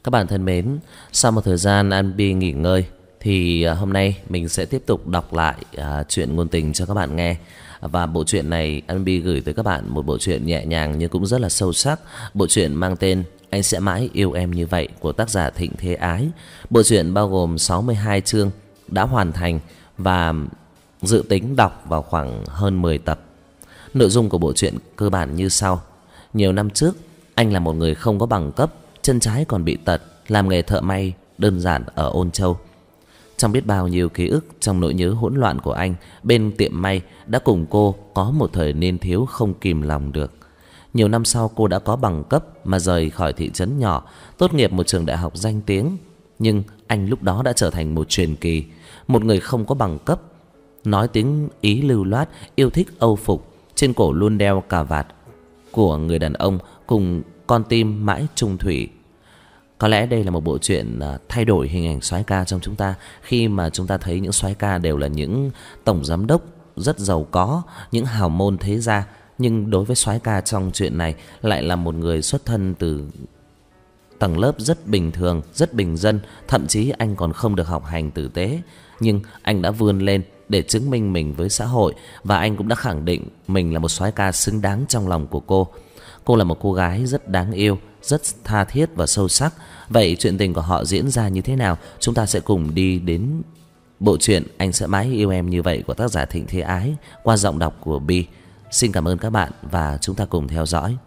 Các bạn thân mến, sau một thời gian An Bi nghỉ ngơi thì hôm nay mình sẽ tiếp tục đọc lại chuyện ngôn tình cho các bạn nghe. Và bộ truyện này An Bi gửi tới các bạn một bộ truyện nhẹ nhàng nhưng cũng rất là sâu sắc. Bộ truyện mang tên Anh Sẽ Mãi Yêu Em Như Vậy của tác giả Thịnh Thế Ái. Bộ truyện bao gồm 62 chương đã hoàn thành và dự tính đọc vào khoảng hơn 10 tập. Nội dung của bộ truyện cơ bản như sau. Nhiều năm trước, anh là một người không có bằng cấp, chân trái còn bị tật, làm nghề thợ may đơn giản ở Ôn Châu. Trong biết bao nhiêu ký ức, trong nỗi nhớ hỗn loạn của anh, bên tiệm may đã cùng cô có một thời niên thiếu không kìm lòng được. Nhiều năm sau cô đã có bằng cấp mà rời khỏi thị trấn nhỏ, tốt nghiệp một trường đại học danh tiếng. Nhưng anh lúc đó đã trở thành một truyền kỳ, một người không có bằng cấp, nói tiếng Ý lưu loát, yêu thích Âu phục, trên cổ luôn đeo cà vạt của người đàn ông cùng con tim mãi chung thủy. Có lẽ đây là một bộ truyện thay đổi hình ảnh soái ca trong chúng ta, khi mà chúng ta thấy những soái ca đều là những tổng giám đốc rất giàu có, những hào môn thế gia. Nhưng đối với soái ca trong chuyện này lại là một người xuất thân từ tầng lớp rất bình thường, rất bình dân. Thậm chí anh còn không được học hành tử tế, nhưng anh đã vươn lên để chứng minh mình với xã hội. Và anh cũng đã khẳng định mình là một soái ca xứng đáng trong lòng của cô. Cô là một cô gái rất đáng yêu, rất tha thiết và sâu sắc. Vậy chuyện tình của họ diễn ra như thế nào? Chúng ta sẽ cùng đi đến bộ truyện Anh Sẽ Mãi Yêu Em Như Vậy của tác giả Thịnh Thế Ái qua giọng đọc của Bi. Xin cảm ơn các bạn và chúng ta cùng theo dõi.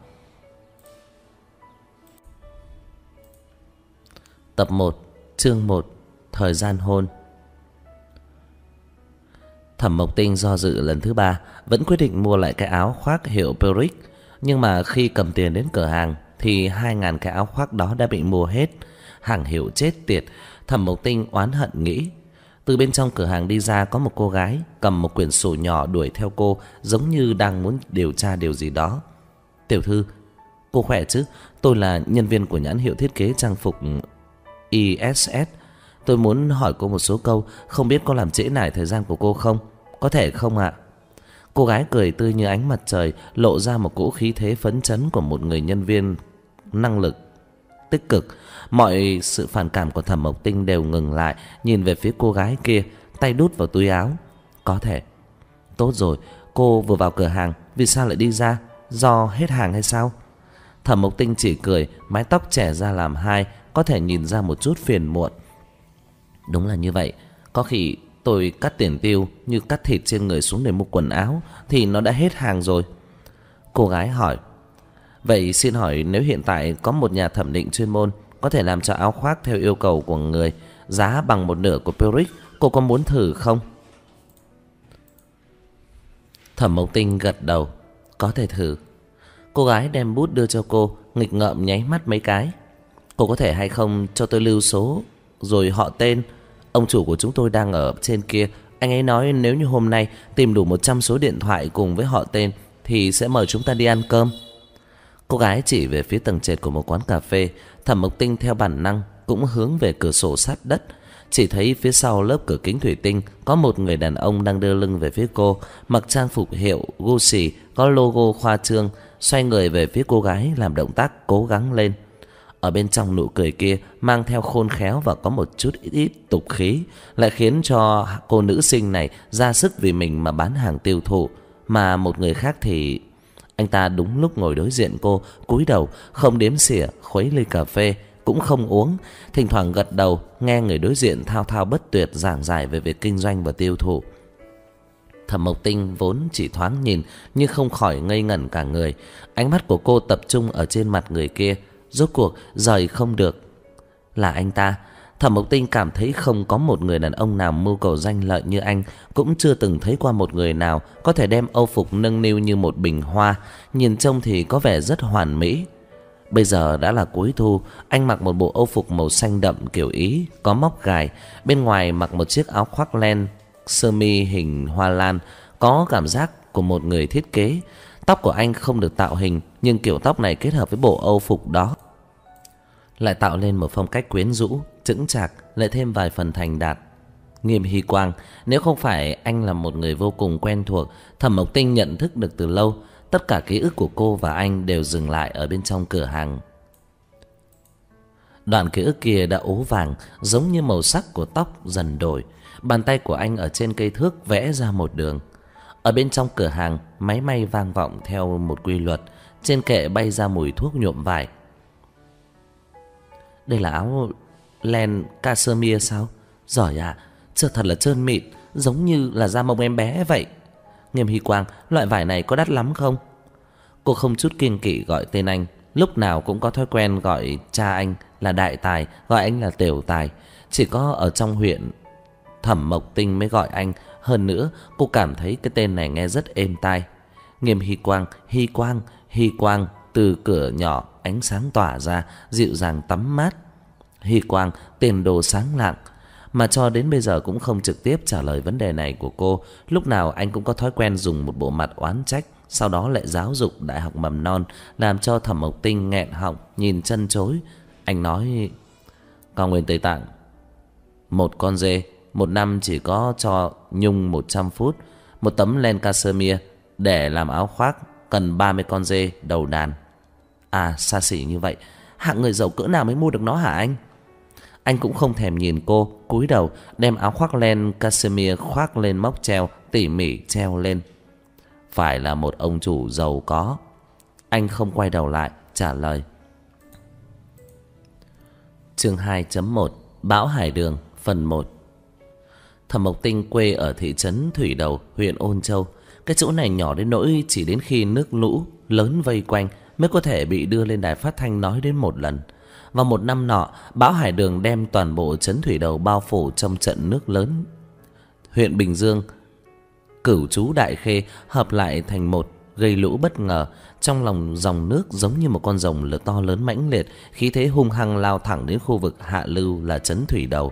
Tập 1, chương 1, thời gian hôn. Thẩm Mộc Tinh do dự lần thứ 3, vẫn quyết định mua lại cái áo khoác hiệu Peric. Nhưng mà khi cầm tiền đến cửa hàng thì 2.000 cái áo khoác đó đã bị mua hết. Hàng hiệu chết tiệt. Thẩm Mộc Tinh oán hận nghĩ. Từ bên trong cửa hàng đi ra có một cô gái cầm một quyển sổ nhỏ đuổi theo cô, giống như đang muốn điều tra điều gì đó. Tiểu thư, cô khỏe chứ? Tôi là nhân viên của nhãn hiệu thiết kế trang phục ISS. Tôi muốn hỏi cô một số câu, không biết có làm trễ nải thời gian của cô không? Có thể không ạ? Cô gái cười tươi như ánh mặt trời, lộ ra một cỗ khí thế phấn chấn của một người nhân viên năng lực tích cực. Mọi sự phản cảm của Thẩm Mộc Tinh đều ngừng lại, nhìn về phía cô gái kia, tay đút vào túi áo. Có thể. Tốt rồi, cô vừa vào cửa hàng, vì sao lại đi ra? Do hết hàng hay sao? Thẩm Mộc Tinh chỉ cười, mái tóc chẻ ra làm hai, có thể nhìn ra một chút phiền muộn. Đúng là như vậy, có khi tôi cắt tiền tiêu như cắt thịt trên người xuống để mua quần áo thì nó đã hết hàng rồi. Cô gái hỏi. Vậy xin hỏi, nếu hiện tại có một nhà thẩm định chuyên môn có thể làm cho áo khoác theo yêu cầu của người, giá bằng một nửa của Peric, cô có muốn thử không? Thẩm Mộc Tinh gật đầu. Có thể thử. Cô gái đem bút đưa cho cô, nghịch ngợm nháy mắt mấy cái. Cô có thể hay không cho tôi lưu số rồi họ tên? Ông chủ của chúng tôi đang ở trên kia. Anh ấy nói nếu như hôm nay tìm đủ 100 số điện thoại cùng với họ tên thì sẽ mời chúng ta đi ăn cơm. Cô gái chỉ về phía tầng trệt của một quán cà phê. Thẩm Mộc Tinh theo bản năng cũng hướng về cửa sổ sát đất. Chỉ thấy phía sau lớp cửa kính thủy tinh có một người đàn ông đang đưa lưng về phía cô, mặc trang phục hiệu Gucci có logo khoa trương, xoay người về phía cô gái làm động tác cố gắng lên. Ở bên trong nụ cười kia mang theo khôn khéo và có một chút ít tục khí, lại khiến cho cô nữ sinh này ra sức vì mình mà bán hàng tiêu thụ. Mà một người khác thì anh ta đúng lúc ngồi đối diện cô, cúi đầu không đếm xỉa khuấy ly cà phê, cũng không uống, thỉnh thoảng gật đầu nghe người đối diện thao thao bất tuyệt giảng giải về việc kinh doanh và tiêu thụ. Thẩm Mộc Tinh vốn chỉ thoáng nhìn nhưng không khỏi ngây ngẩn cả người. Ánh mắt của cô tập trung ở trên mặt người kia, rốt cuộc rời không được. Là anh ta. Thẩm Mộc Tinh cảm thấy không có một người đàn ông nào mưu cầu danh lợi như anh, cũng chưa từng thấy qua một người nào có thể đem âu phục nâng niu như một bình hoa, nhìn trông thì có vẻ rất hoàn mỹ. Bây giờ đã là cuối thu, anh mặc một bộ âu phục màu xanh đậm kiểu Ý, có móc gài, bên ngoài mặc một chiếc áo khoác len sơ mi hình hoa lan, có cảm giác của một người thiết kế. Tóc của anh không được tạo hình, nhưng kiểu tóc này kết hợp với bộ âu phục đó lại tạo lên một phong cách quyến rũ, chững chạc, lại thêm vài phần thành đạt. Nghiêm Hy Quang, nếu không phải anh là một người vô cùng quen thuộc, Thẩm Mộc Tinh nhận thức được từ lâu. Tất cả ký ức của cô và anh đều dừng lại ở bên trong cửa hàng. Đoạn ký ức kia đã ố vàng, giống như màu sắc của tóc dần đổi. Bàn tay của anh ở trên cây thước vẽ ra một đường. Ở bên trong cửa hàng, máy may vang vọng theo một quy luật. Trên kệ bay ra mùi thuốc nhuộm vải. Đây là áo len cashmere sao? Giỏi ạ, thật là trơn mịn, giống như là da mông em bé vậy. Nghiêm Hy Quang, loại vải này có đắt lắm không? Cô không chút kiêng kỵ gọi tên anh. Lúc nào cũng có thói quen gọi cha anh là đại tài, gọi anh là tiểu tài. Chỉ có ở trong huyện Thẩm Mộc Tinh mới gọi anh. Hơn nữa cô cảm thấy cái tên này nghe rất êm tai. Nghiêm Hy Quang, Hy Quang, Hy Quang. Từ cửa nhỏ ánh sáng tỏa ra, dịu dàng tắm mát. Hy Quang, tiền đồ sáng lạng. Mà cho đến bây giờ cũng không trực tiếp trả lời vấn đề này của cô. Lúc nào anh cũng có thói quen dùng một bộ mặt oán trách, sau đó lại giáo dục đại học mầm non, làm cho Thẩm Mộc Tinh nghẹn họng, nhìn chân chối. Anh nói: Cao nguyên Tây Tạng, một con dê một năm chỉ có cho nhung 100 phút. Một tấm len cashmere để làm áo khoác cần 30 con dê đầu đàn. À, xa xỉ như vậy, hạng người giàu cỡ nào mới mua được nó hả anh? Anh cũng không thèm nhìn cô, cúi đầu đem áo khoác len cashmere khoác lên móc treo, tỉ mỉ treo lên. Phải là một ông chủ giàu có. Anh không quay đầu lại trả lời. Chương 2.1 Bão Hải Đường phần 1. Thẩm Mộc Tinh quê ở thị trấn Thủy Đầu, huyện Ôn Châu. Cái chỗ này nhỏ đến nỗi chỉ đến khi nước lũ lớn vây quanh mới có thể bị đưa lên đài phát thanh nói đến một lần. Vào một năm nọ, bão Hải Đường đem toàn bộ trấn Thủy Đầu bao phủ trong trận nước lớn. Huyện Bình Dương, Cửu Chú, Đại Khê hợp lại thành một, gây lũ bất ngờ. Trong lòng dòng nước giống như một con rồng to lớn mãnh liệt, khí thế hung hăng lao thẳng đến khu vực hạ lưu là trấn Thủy Đầu.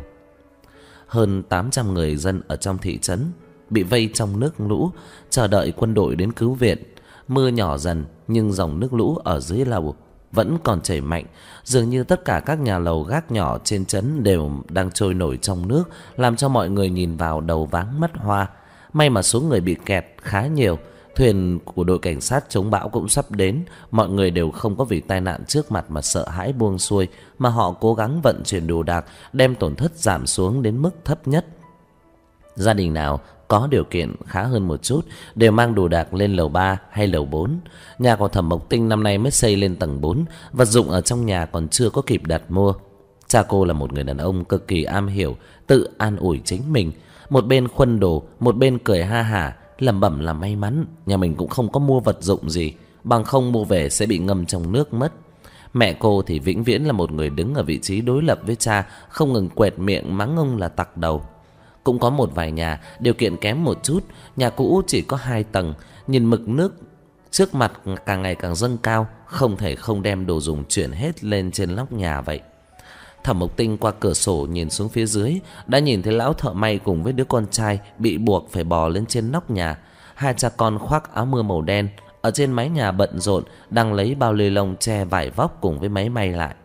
Hơn 800 người dân ở trong thị trấn bị vây trong nước lũ, chờ đợi quân đội đến cứu viện. Mưa nhỏ dần nhưng dòng nước lũ ở dưới lầu vẫn còn chảy mạnh. Dường như tất cả các nhà lầu gác nhỏ trên trấn đều đang trôi nổi trong nước, làm cho mọi người nhìn vào đầu váng mắt hoa. May mà số người bị kẹt khá nhiều. Thuyền của đội cảnh sát chống bão cũng sắp đến. Mọi người đều không có vì tai nạn trước mặt mà sợ hãi buông xuôi, mà họ cố gắng vận chuyển đồ đạc, đem tổn thất giảm xuống đến mức thấp nhất. Gia đình nào có điều kiện khá hơn một chút đều mang đồ đạc lên lầu 3 hay lầu 4. Nhà của Thẩm Mộc Tinh năm nay mới xây lên tầng 4, vật dụng ở trong nhà còn chưa có kịp đặt mua. Cha cô là một người đàn ông cực kỳ am hiểu tự an ủi chính mình. Một bên khuân đồ, một bên cười ha hả, lẩm bẩm là may mắn nhà mình cũng không có mua vật dụng gì, bằng không mua về sẽ bị ngâm trong nước mất. Mẹ cô thì vĩnh viễn là một người đứng ở vị trí đối lập với cha, không ngừng quẹt miệng mắng ông là tặc đầu. Cũng có một vài nhà điều kiện kém một chút, nhà cũ chỉ có 2 tầng, nhìn mực nước trước mặt càng ngày càng dâng cao, không thể không đem đồ dùng chuyển hết lên trên nóc nhà vậy. Thẩm Mộc Tinh qua cửa sổ nhìn xuống phía dưới, đã nhìn thấy lão thợ may cùng với đứa con trai bị buộc phải bò lên trên nóc nhà. Hai cha con khoác áo mưa màu đen, ở trên mái nhà bận rộn, đang lấy bao lê lông che vải vóc cùng với máy may lại.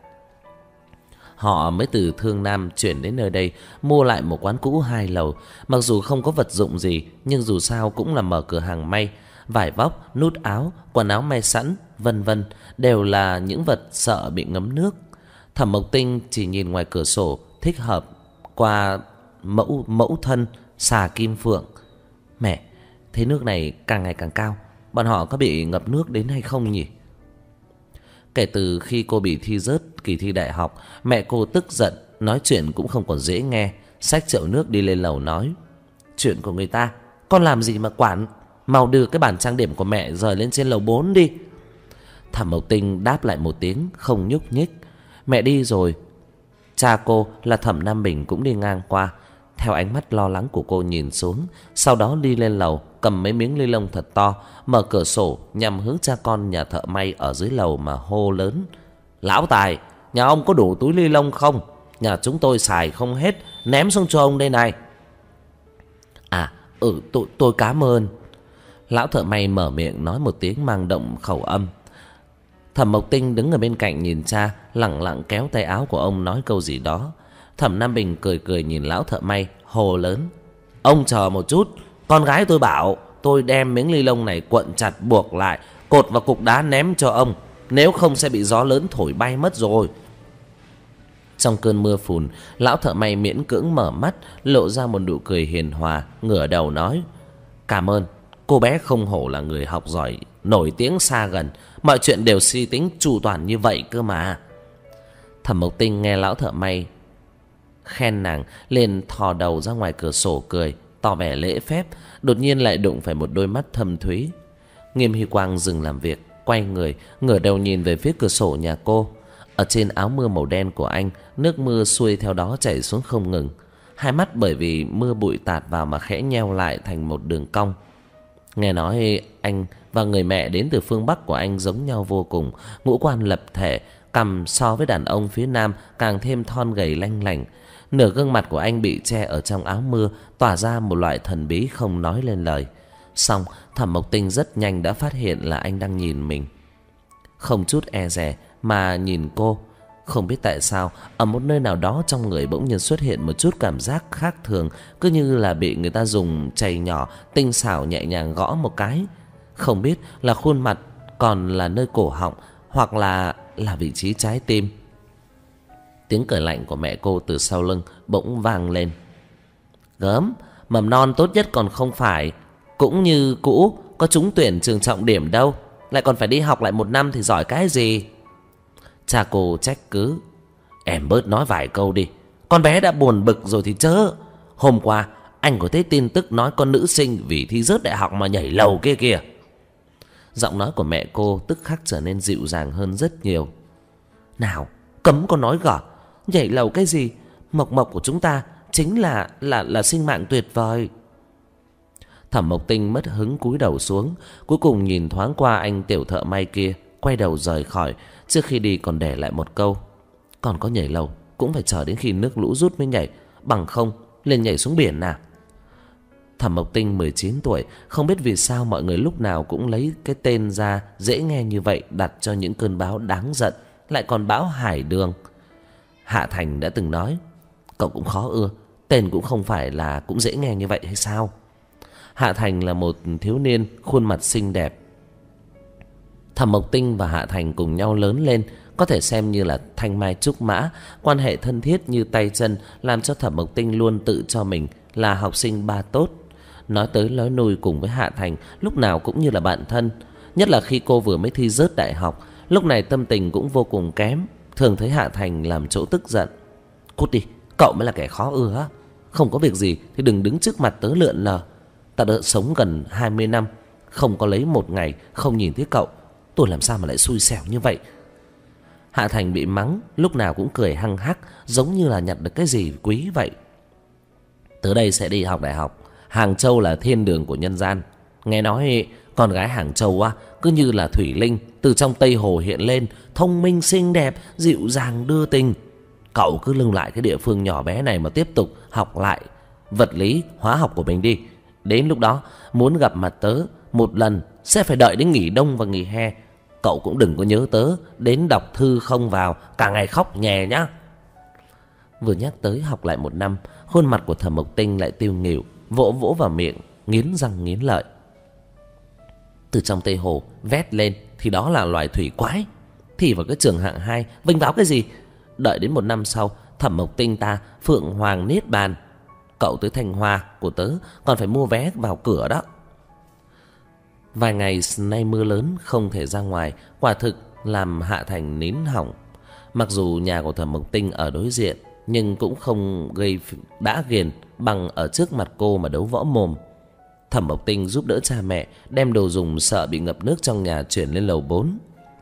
Họ mới từ Thương Nam chuyển đến nơi đây, mua lại một quán cũ 2 lầu. Mặc dù không có vật dụng gì, nhưng dù sao cũng là mở cửa hàng may. Vải vóc, nút áo, quần áo may sẵn, vân vân, đều là những vật sợ bị ngấm nước. Thẩm Mộc Tinh chỉ nhìn ngoài cửa sổ, thích hợp qua mẫu thân xà kim phượng. Mẹ, thế nước này càng ngày càng cao, bọn họ có bị ngập nước đến hay không nhỉ? Kể từ khi cô bị thi rớt kỳ thi đại học, mẹ cô tức giận, nói chuyện cũng không còn dễ nghe, xách chậu nước đi lên lầu nói: Chuyện của người ta, con làm gì mà quản, mau đưa cái bàn trang điểm của mẹ rời lên trên lầu 4 đi. Thẩm Mộc Tinh đáp lại một tiếng, không nhúc nhích. Mẹ đi rồi. Cha cô là Thẩm Nam Bình cũng đi ngang qua, theo ánh mắt lo lắng của cô nhìn xuống, sau đó đi lên lầu, cầm mấy miếng ni lông thật to, mở cửa sổ nhằm hướng cha con nhà thợ may ở dưới lầu mà hô lớn: Lão Tài, nhà ông có đủ túi ni lông không? Nhà chúng tôi xài không hết, ném xuống cho ông đây này. À, tôi cảm ơn. Lão thợ may mở miệng nói một tiếng mang động khẩu âm. Thẩm Mộc Tinh đứng ở bên cạnh nhìn cha, lẳng lặng kéo tay áo của ông nói câu gì đó. Thẩm Nam Bình cười cười nhìn lão thợ may, hồ lớn: Ông chờ một chút, con gái tôi bảo tôi đem miếng ni lông này cuộn chặt buộc lại, cột vào cục đá ném cho ông, nếu không sẽ bị gió lớn thổi bay mất rồi. Trong cơn mưa phùn, lão thợ may miễn cưỡng mở mắt, lộ ra một nụ cười hiền hòa, ngửa đầu nói: "Cảm ơn, cô bé không hổ là người học giỏi, nổi tiếng xa gần, mọi chuyện đều suy tính chu toàn như vậy cơ mà." Thẩm Mộc Tinh nghe lão thợ may khen nàng, liền thò đầu ra ngoài cửa sổ cười, tỏ vẻ lễ phép, đột nhiên lại đụng phải một đôi mắt thâm thúy. Nghiêm Hy Quang dừng làm việc, quay người, ngửa đầu nhìn về phía cửa sổ nhà cô. Ở trên áo mưa màu đen của anh, nước mưa xuôi theo đó chảy xuống không ngừng. Hai mắt bởi vì mưa bụi tạt vào mà khẽ nheo lại thành một đường cong. Nghe nói anh và người mẹ đến từ phương Bắc của anh giống nhau vô cùng, ngũ quan lập thể, cằm so với đàn ông phía Nam càng thêm thon gầy lanh lảnh. Nửa gương mặt của anh bị che ở trong áo mưa, tỏa ra một loại thần bí không nói lên lời. Xong, Thẩm Mộc Tinh rất nhanh đã phát hiện là anh đang nhìn mình, không chút e dè mà nhìn cô. Không biết tại sao, ở một nơi nào đó trong người bỗng nhiên xuất hiện một chút cảm giác khác thường, cứ như là bị người ta dùng chày nhỏ tinh xảo nhẹ nhàng gõ một cái. Không biết là khuôn mặt, còn là nơi cổ họng, hoặc là vị trí trái tim. Tiếng cười lạnh của mẹ cô từ sau lưng bỗng vang lên: "Gớm, mầm non tốt nhất còn không phải, cũng như cũ, có trúng tuyển trường trọng điểm đâu, lại còn phải đi học lại 1 năm thì giỏi cái gì?" Cha cô trách cứ: "Em bớt nói vài câu đi, con bé đã buồn bực rồi thì chớ. Hôm qua anh có thấy tin tức nói con nữ sinh vì thi rớt đại học mà nhảy lầu kia kìa." Giọng nói của mẹ cô tức khắc trở nên dịu dàng hơn rất nhiều. "Nào, cấm con nói gở, nhảy lầu cái gì? Mộc Mộc của chúng ta chính là sinh mạng tuyệt vời." Thẩm Mộc Tinh mất hứng cúi đầu xuống, cuối cùng nhìn thoáng qua anh tiểu thợ may kia, quay đầu rời khỏi. Trước khi đi còn để lại một câu: "Còn có nhảy lầu cũng phải chờ đến khi nước lũ rút mới nhảy, bằng không lên nhảy xuống biển nào." Thẩm Mộc Tinh 19 tuổi, không biết vì sao mọi người lúc nào cũng lấy cái tên ra dễ nghe như vậy đặt cho những cơn bão đáng giận, lại còn bão hải đường. Hạ Thành đã từng nói: "Cậu cũng khó ưa, tên cũng không phải là cũng dễ nghe như vậy hay sao?" Hạ Thành là một thiếu niên khuôn mặt xinh đẹp. Thẩm Mộc Tinh và Hạ Thành cùng nhau lớn lên, có thể xem như là thanh mai trúc mã, quan hệ thân thiết như tay chân, làm cho Thẩm Mộc Tinh luôn tự cho mình là học sinh ba tốt. Nói tới nói lui cùng với Hạ Thành lúc nào cũng như là bạn thân, nhất là khi cô vừa mới thi rớt đại học, lúc này tâm tình cũng vô cùng kém, thường thấy Hạ Thành làm chỗ tức giận. "Cút đi, cậu mới là kẻ khó ưa á. Không có việc gì thì đừng đứng trước mặt tớ lượn lờ. Ta đã sống gần 20 năm, không có lấy một ngày không nhìn thấy cậu, tôi làm sao mà lại xui xẻo như vậy." Hạ Thành bị mắng lúc nào cũng cười hăng hắc, giống như là nhặt được cái gì quý vậy. "Tới đây sẽ đi học đại học, Hàng Châu là thiên đường của nhân gian. Nghe nói con gái Hàng Châu á, cứ như là thủy linh từ trong Tây Hồ hiện lên, thông minh xinh đẹp, dịu dàng đưa tình. Cậu cứ lưu lại cái địa phương nhỏ bé này mà tiếp tục học lại vật lý, hóa học của mình đi. Đến lúc đó muốn gặp mặt tớ một lần sẽ phải đợi đến nghỉ đông và nghỉ hè. Cậu cũng đừng có nhớ tớ đến đọc thư không vào, cả ngày khóc nhè nhá." Vừa nhắc tới học lại 1 năm, khuôn mặt của Thẩm Mộc Tinh lại tiêu nghỉu, vỗ vỗ vào miệng, nghiến răng nghiến lợi. Từ trong Tây Hồ vét lên thì đó là loài thủy quái, thì vào cái trường hạng 2 vênh váo cái gì? Đợi đến 1 năm sau, Thẩm Mộc Tinh ta phượng hoàng niết bàn, cậu tới Thanh Hoa của tớ còn phải mua vé vào cửa đó. Vài ngày nay mưa lớn không thể ra ngoài, quả thực làm Hạ Thành nín hỏng. Mặc dù nhà của Thẩm Mộc Tinh ở đối diện, nhưng cũng không gây đã ghiền bằng ở trước mặt cô mà đấu võ mồm. Thẩm Mộc Tinh giúp đỡ cha mẹ đem đồ dùng sợ bị ngập nước trong nhà chuyển lên lầu 4.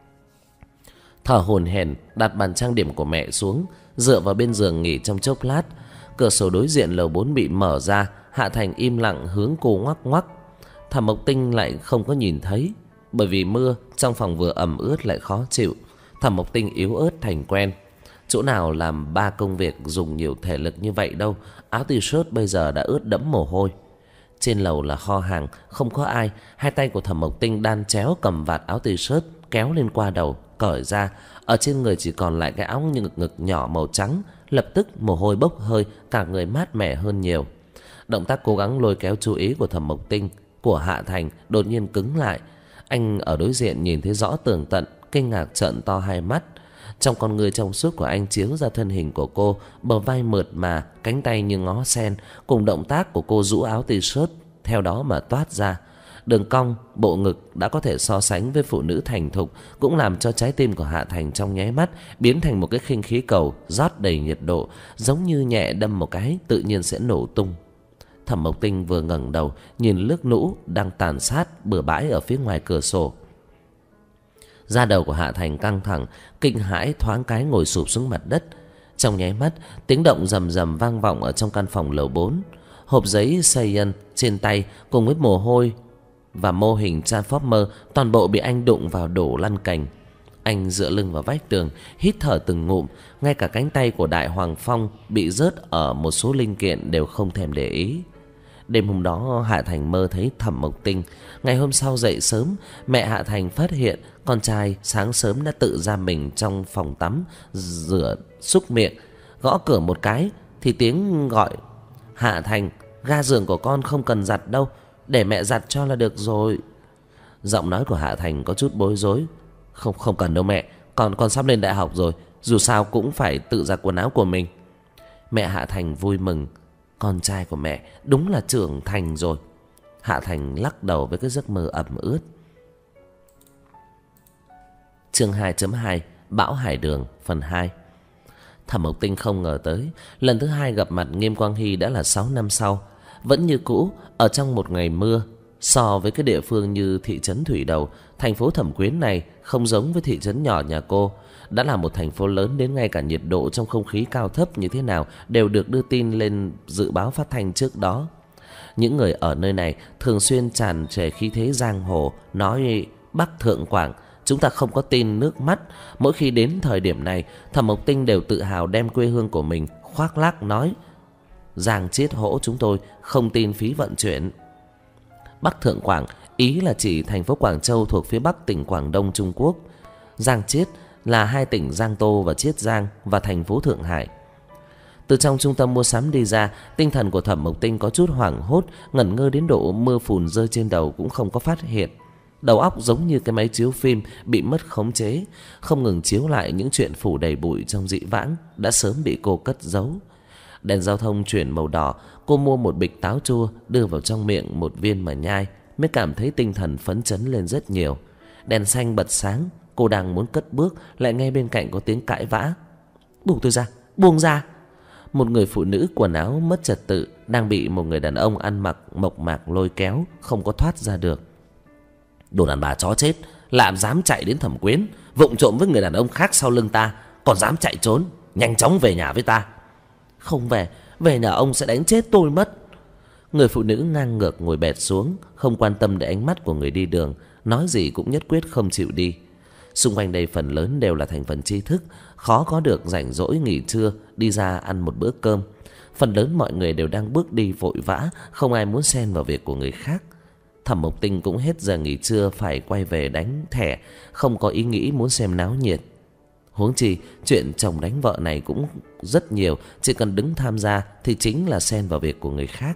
Thở hổn hển đặt bàn trang điểm của mẹ xuống, dựa vào bên giường nghỉ trong chốc lát. Cửa sổ đối diện lầu 4 bị mở ra, Hạ Thành im lặng hướng cô ngoắc ngoắc. Thẩm Mộc Tinh lại không có nhìn thấy, bởi vì mưa trong phòng vừa ẩm ướt lại khó chịu. Thẩm Mộc Tinh yếu ớt thành quen, chỗ nào làm 3 công việc dùng nhiều thể lực như vậy đâu. Áo t-shirt bây giờ đã ướt đẫm mồ hôi. Trên lầu là kho hàng, không có ai. Hai tay của Thẩm Mộc Tinh đan chéo cầm vạt áo t-shirt kéo lên qua đầu, cởi ra. Ở trên người chỉ còn lại cái áo ngực nhỏ màu trắng. Lập tức mồ hôi bốc hơi, cả người mát mẻ hơn nhiều. Động tác cố gắng lôi kéo chú ý của Thẩm Mộc Tinh của Hạ Thành đột nhiên cứng lại. Anh ở đối diện nhìn thấy rõ tường tận, kinh ngạc trợn to hai mắt. Trong con ngươi trong suốt của anh chiếu ra thân hình của cô, bờ vai mượt mà, cánh tay như ngó sen, cùng động tác của cô rũ áo t-shirt theo đó mà toát ra. Đường cong, bộ ngực đã có thể so sánh với phụ nữ thành thục, cũng làm cho trái tim của Hạ Thành trong nháy mắt biến thành một cái khinh khí cầu rót đầy nhiệt độ, giống như nhẹ đâm một cái tự nhiên sẽ nổ tung. Thẩm Mộc Tinh vừa ngẩng đầu nhìn nước lũ đang tàn sát bừa bãi ở phía ngoài cửa sổ. Da đầu của Hạ Thành căng thẳng, kinh hãi thoáng cái ngồi sụp xuống mặt đất. Trong nháy mắt, tiếng động rầm rầm vang vọng ở trong căn phòng lầu 4. Hộp giấy Saiyan trên tay cùng với mồ hôi và mô hình Transformer toàn bộ bị anh đụng vào đổ lăn cành. Anh dựa lưng vào vách tường, hít thở từng ngụm, ngay cả cánh tay của Đại Hoàng Phong bị rớt ở một số linh kiện đều không thèm để ý. Đêm hôm đó Hạ Thành mơ thấy Thẩm Mộc Tinh. Ngày hôm sau dậy sớm, mẹ Hạ Thành phát hiện con trai sáng sớm đã tự ra mình trong phòng tắm rửa súc miệng. Gõ cửa một cái thì tiếng gọi: "Hạ Thành, ga giường của con không cần giặt đâu, để mẹ giặt cho là được rồi." Giọng nói của Hạ Thành có chút bối rối. Không cần đâu mẹ, con sắp lên đại học rồi, dù sao cũng phải tự giặt quần áo của mình." Mẹ Hạ Thành vui mừng. Con trai của mẹ đúng là trưởng thành rồi. Hạ Thành lắc đầu với cái giấc mơ ẩm ướt. Chương 2.2 Bão Hải Đường phần 2. Thẩm Mộc Tinh không ngờ tới lần thứ hai gặp mặt Nghiêm Quang Hy đã là 6 năm sau. Vẫn như cũ, ở trong một ngày mưa. So với cái địa phương như thị trấn Thủy Đầu, thành phố Thẩm Quyến này không giống với thị trấn nhỏ nhà cô. Đã là một thành phố lớn đến ngay cả nhiệt độ trong không khí cao thấp như thế nào đều được đưa tin lên dự báo phát thanh trước đó. Những người ở nơi này thường xuyên tràn trề khí thế giang hồ, nói Bắc Thượng Quảng, chúng ta không có tin nước mắt. Mỗi khi đến thời điểm này, Thẩm Mộc Tinh đều tự hào đem quê hương của mình khoác lác nói: Giang Chiết hỗ chúng tôi không tin phí vận chuyển. Bắc Thượng Quảng ý là chỉ thành phố Quảng Châu thuộc phía bắc tỉnh Quảng Đông Trung Quốc. Giang Chiết là hai tỉnh Giang Tô và Chiết Giang và thành phố Thượng Hải. Từ trong trung tâm mua sắm đi ra, tinh thần của Thẩm Mộc Tinh có chút hoảng hốt, ngẩn ngơ đến độ mưa phùn rơi trên đầu cũng không có phát hiện. Đầu óc giống như cái máy chiếu phim bị mất khống chế, không ngừng chiếu lại những chuyện phủ đầy bụi trong dĩ vãng đã sớm bị cô cất giấu. Đèn giao thông chuyển màu đỏ, cô mua một bịch táo chua đưa vào trong miệng một viên mà nhai, mới cảm thấy tinh thần phấn chấn lên rất nhiều. Đèn xanh bật sáng, cô đang muốn cất bước lại nghe bên cạnh có tiếng cãi vã. Buông tôi ra, buông ra. Một người phụ nữ quần áo mất trật tự đang bị một người đàn ông ăn mặc mộc mạc lôi kéo, không có thoát ra được. Đồ đàn bà chó chết, làm dám chạy đến Thẩm Quyến, vụng trộm với người đàn ông khác sau lưng ta, còn dám chạy trốn, nhanh chóng về nhà với ta. Không về, về nhà ông sẽ đánh chết tôi mất. Người phụ nữ ngang ngược ngồi bệt xuống, không quan tâm đến ánh mắt của người đi đường, nói gì cũng nhất quyết không chịu đi. Xung quanh đây phần lớn đều là thành phần trí thức, khó có được rảnh rỗi nghỉ trưa đi ra ăn một bữa cơm. Phần lớn mọi người đều đang bước đi vội vã, không ai muốn xen vào việc của người khác. Thẩm Mộc Tinh cũng hết giờ nghỉ trưa phải quay về đánh thẻ, không có ý nghĩ muốn xem náo nhiệt. Huống chi chuyện chồng đánh vợ này cũng rất nhiều, chỉ cần đứng tham gia thì chính là xen vào việc của người khác.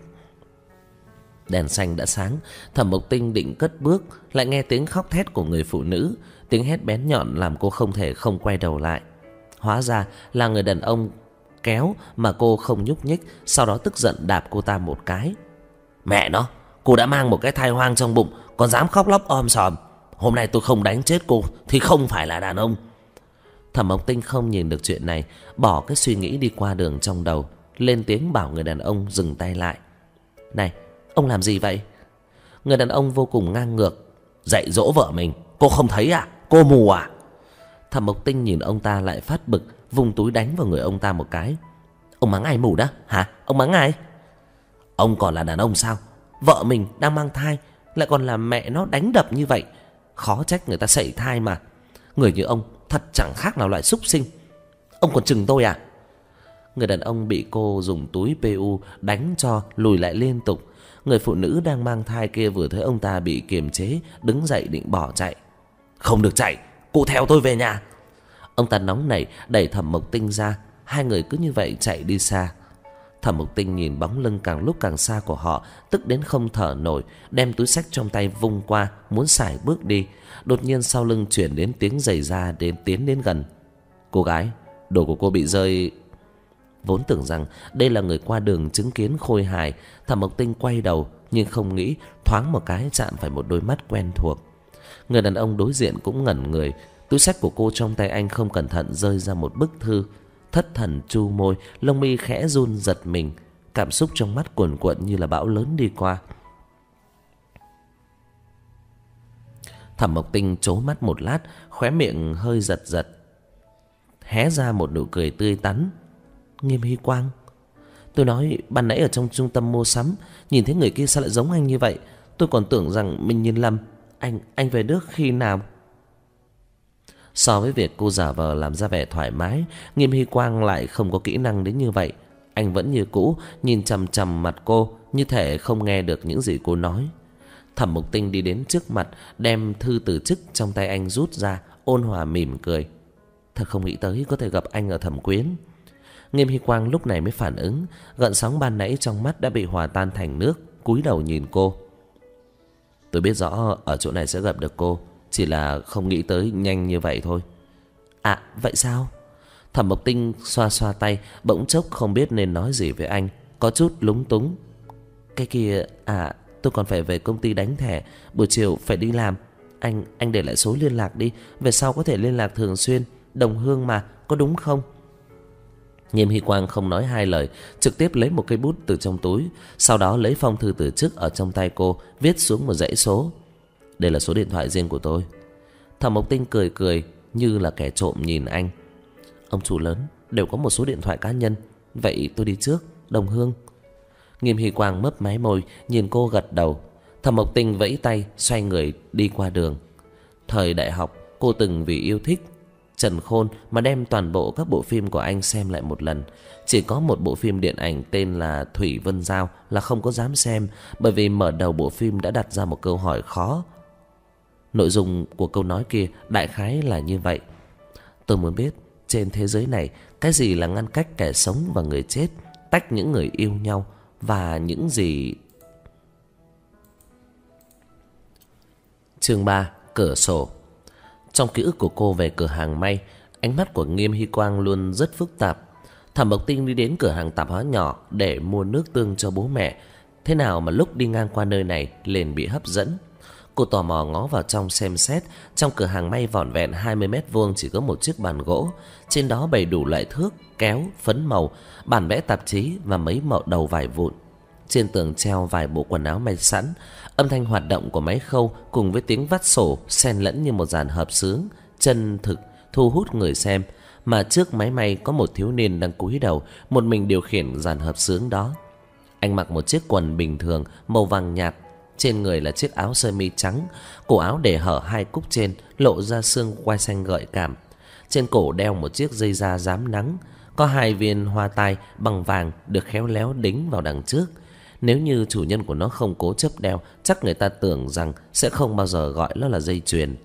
Đèn xanh đã sáng, Thẩm Mộc Tinh định cất bước, lại nghe tiếng khóc thét của người phụ nữ. Tiếng hét bén nhọn làm cô không thể không quay đầu lại. Hóa ra là người đàn ông kéo mà cô không nhúc nhích, sau đó tức giận đạp cô ta một cái. Mẹ nó, cô đã mang một cái thai hoang trong bụng, còn dám khóc lóc om sòm. Hôm nay tôi không đánh chết cô thì không phải là đàn ông. Thẩm Mộc Tinh không nhìn được chuyện này, bỏ cái suy nghĩ đi qua đường trong đầu, lên tiếng bảo người đàn ông dừng tay lại. Này, ông làm gì vậy? Người đàn ông vô cùng ngang ngược. Dạy dỗ vợ mình, cô không thấy à? Cô mù à? Thẩm Mộc Tinh nhìn ông ta lại phát bực, vùng túi đánh vào người ông ta một cái. Ông mắng ai mù đó hả? Ông mắng ai? Ông còn là đàn ông sao? Vợ mình đang mang thai lại còn làm mẹ nó đánh đập như vậy, khó trách người ta sẩy thai mà. Người như ông thật chẳng khác nào loại súc sinh. Ông còn chừng tôi à? Người đàn ông bị cô dùng túi PU đánh cho lùi lại liên tục. Người phụ nữ đang mang thai kia vừa thấy ông ta bị kiềm chế, đứng dậy định bỏ chạy. Không được chạy, cô theo tôi về nhà. Ông ta nóng nảy đẩy Thẩm Mộc Tinh ra. Hai người cứ như vậy chạy đi xa. Thẩm Mộc Tinh nhìn bóng lưng càng lúc càng xa của họ, tức đến không thở nổi, đem túi xách trong tay vung qua, muốn sải bước đi. Đột nhiên sau lưng chuyển đến tiếng giày da tiến đến gần. Cô gái, đồ của cô bị rơi. Vốn tưởng rằng đây là người qua đường chứng kiến khôi hài, Thẩm Mộc Tinh quay đầu, nhưng không nghĩ thoáng một cái chạm phải một đôi mắt quen thuộc. Người đàn ông đối diện cũng ngẩn người. Túi xách của cô trong tay anh không cẩn thận rơi ra một bức thư. Thất thần chu môi, lông mi khẽ run giật mình, cảm xúc trong mắt cuồn cuộn như là bão lớn đi qua. Thẩm Mộc Tinh trố mắt một lát, khóe miệng hơi giật giật, hé ra một nụ cười tươi tắn. Nghiêm Hy Quang, tôi nói ban nãy ở trong trung tâm mua sắm nhìn thấy người kia sao lại giống anh như vậy? Tôi còn tưởng rằng mình nhìn lầm. Anh về nước khi nào? So với việc cô giả vờ làm ra vẻ thoải mái, Nghiêm Hy Quang lại không có kỹ năng đến như vậy. Anh vẫn như cũ nhìn chằm chằm mặt cô, như thể không nghe được những gì cô nói. Thẩm Mộc Tinh đi đến trước mặt, đem thư từ chức trong tay anh rút ra, ôn hòa mỉm cười. Thật không nghĩ tới có thể gặp anh ở Thẩm Quyến. Nghiêm Hy Quang lúc này mới phản ứng, gợn sóng ban nãy trong mắt đã bị hòa tan thành nước, cúi đầu nhìn cô. Tôi biết rõ ở chỗ này sẽ gặp được cô, chỉ là không nghĩ tới nhanh như vậy thôi. À, vậy sao? Thẩm Mộc Tinh xoa xoa tay, bỗng chốc không biết nên nói gì với anh, có chút lúng túng. Cái kia, tôi còn phải về công ty đánh thẻ, buổi chiều phải đi làm. Anh để lại số liên lạc đi, về sau có thể liên lạc thường xuyên. Đồng hương mà, có đúng không? Nghiêm Hy Quang không nói hai lời, trực tiếp lấy một cây bút từ trong túi, sau đó lấy phong thư từ chức ở trong tay cô, viết xuống một dãy số. Đây là số điện thoại riêng của tôi. Thẩm Mộc Tinh cười cười như là kẻ trộm nhìn anh. Ông chủ lớn đều có một số điện thoại cá nhân, vậy tôi đi trước, đồng hương. Nghiêm Hy Quang mấp máy môi, nhìn cô gật đầu. Thẩm Mộc Tinh vẫy tay, xoay người đi qua đường. Thời đại học, cô từng vì yêu thích Trần Khôn mà đem toàn bộ các bộ phim của anh xem lại một lần. Chỉ có một bộ phim điện ảnh tên là Thủy Vân Giao là không có dám xem, bởi vì mở đầu bộ phim đã đặt ra một câu hỏi khó. Nội dung của câu nói kia đại khái là như vậy: tôi muốn biết trên thế giới này cái gì là ngăn cách kẻ sống và người chết, tách những người yêu nhau, và những gì... Chương 3: Cửa sổ. Trong ký ức của cô về cửa hàng may, ánh mắt của Nghiêm Hy Quang luôn rất phức tạp. Thẩm Mộc Tinh đi đến cửa hàng tạp hóa nhỏ để mua nước tương cho bố mẹ. Thế nào mà lúc đi ngang qua nơi này liền bị hấp dẫn. Cô tò mò ngó vào trong xem xét. Trong cửa hàng may vỏn vẹn 20 mét vuông chỉ có một chiếc bàn gỗ. Trên đó bày đủ loại thước, kéo, phấn màu, bản vẽ tạp chí và mấy mẩu đầu vải vụn. Trên tường treo vài bộ quần áo may sẵn. Âm thanh hoạt động của máy khâu cùng với tiếng vắt sổ xen lẫn như một dàn hợp xướng chân thực thu hút người xem. Mà trước máy may có một thiếu niên đang cúi đầu, một mình điều khiển dàn hợp xướng đó. Anh mặc một chiếc quần bình thường màu vàng nhạt, trên người là chiếc áo sơ mi trắng, cổ áo để hở hai cúc trên, lộ ra xương quai xanh gợi cảm. Trên cổ đeo một chiếc dây da rám nắng, có hai viên hoa tai bằng vàng được khéo léo đính vào đằng trước. Nếu như chủ nhân của nó không cố chấp đeo, chắc người ta tưởng rằng sẽ không bao giờ gọi nó là dây chuyền.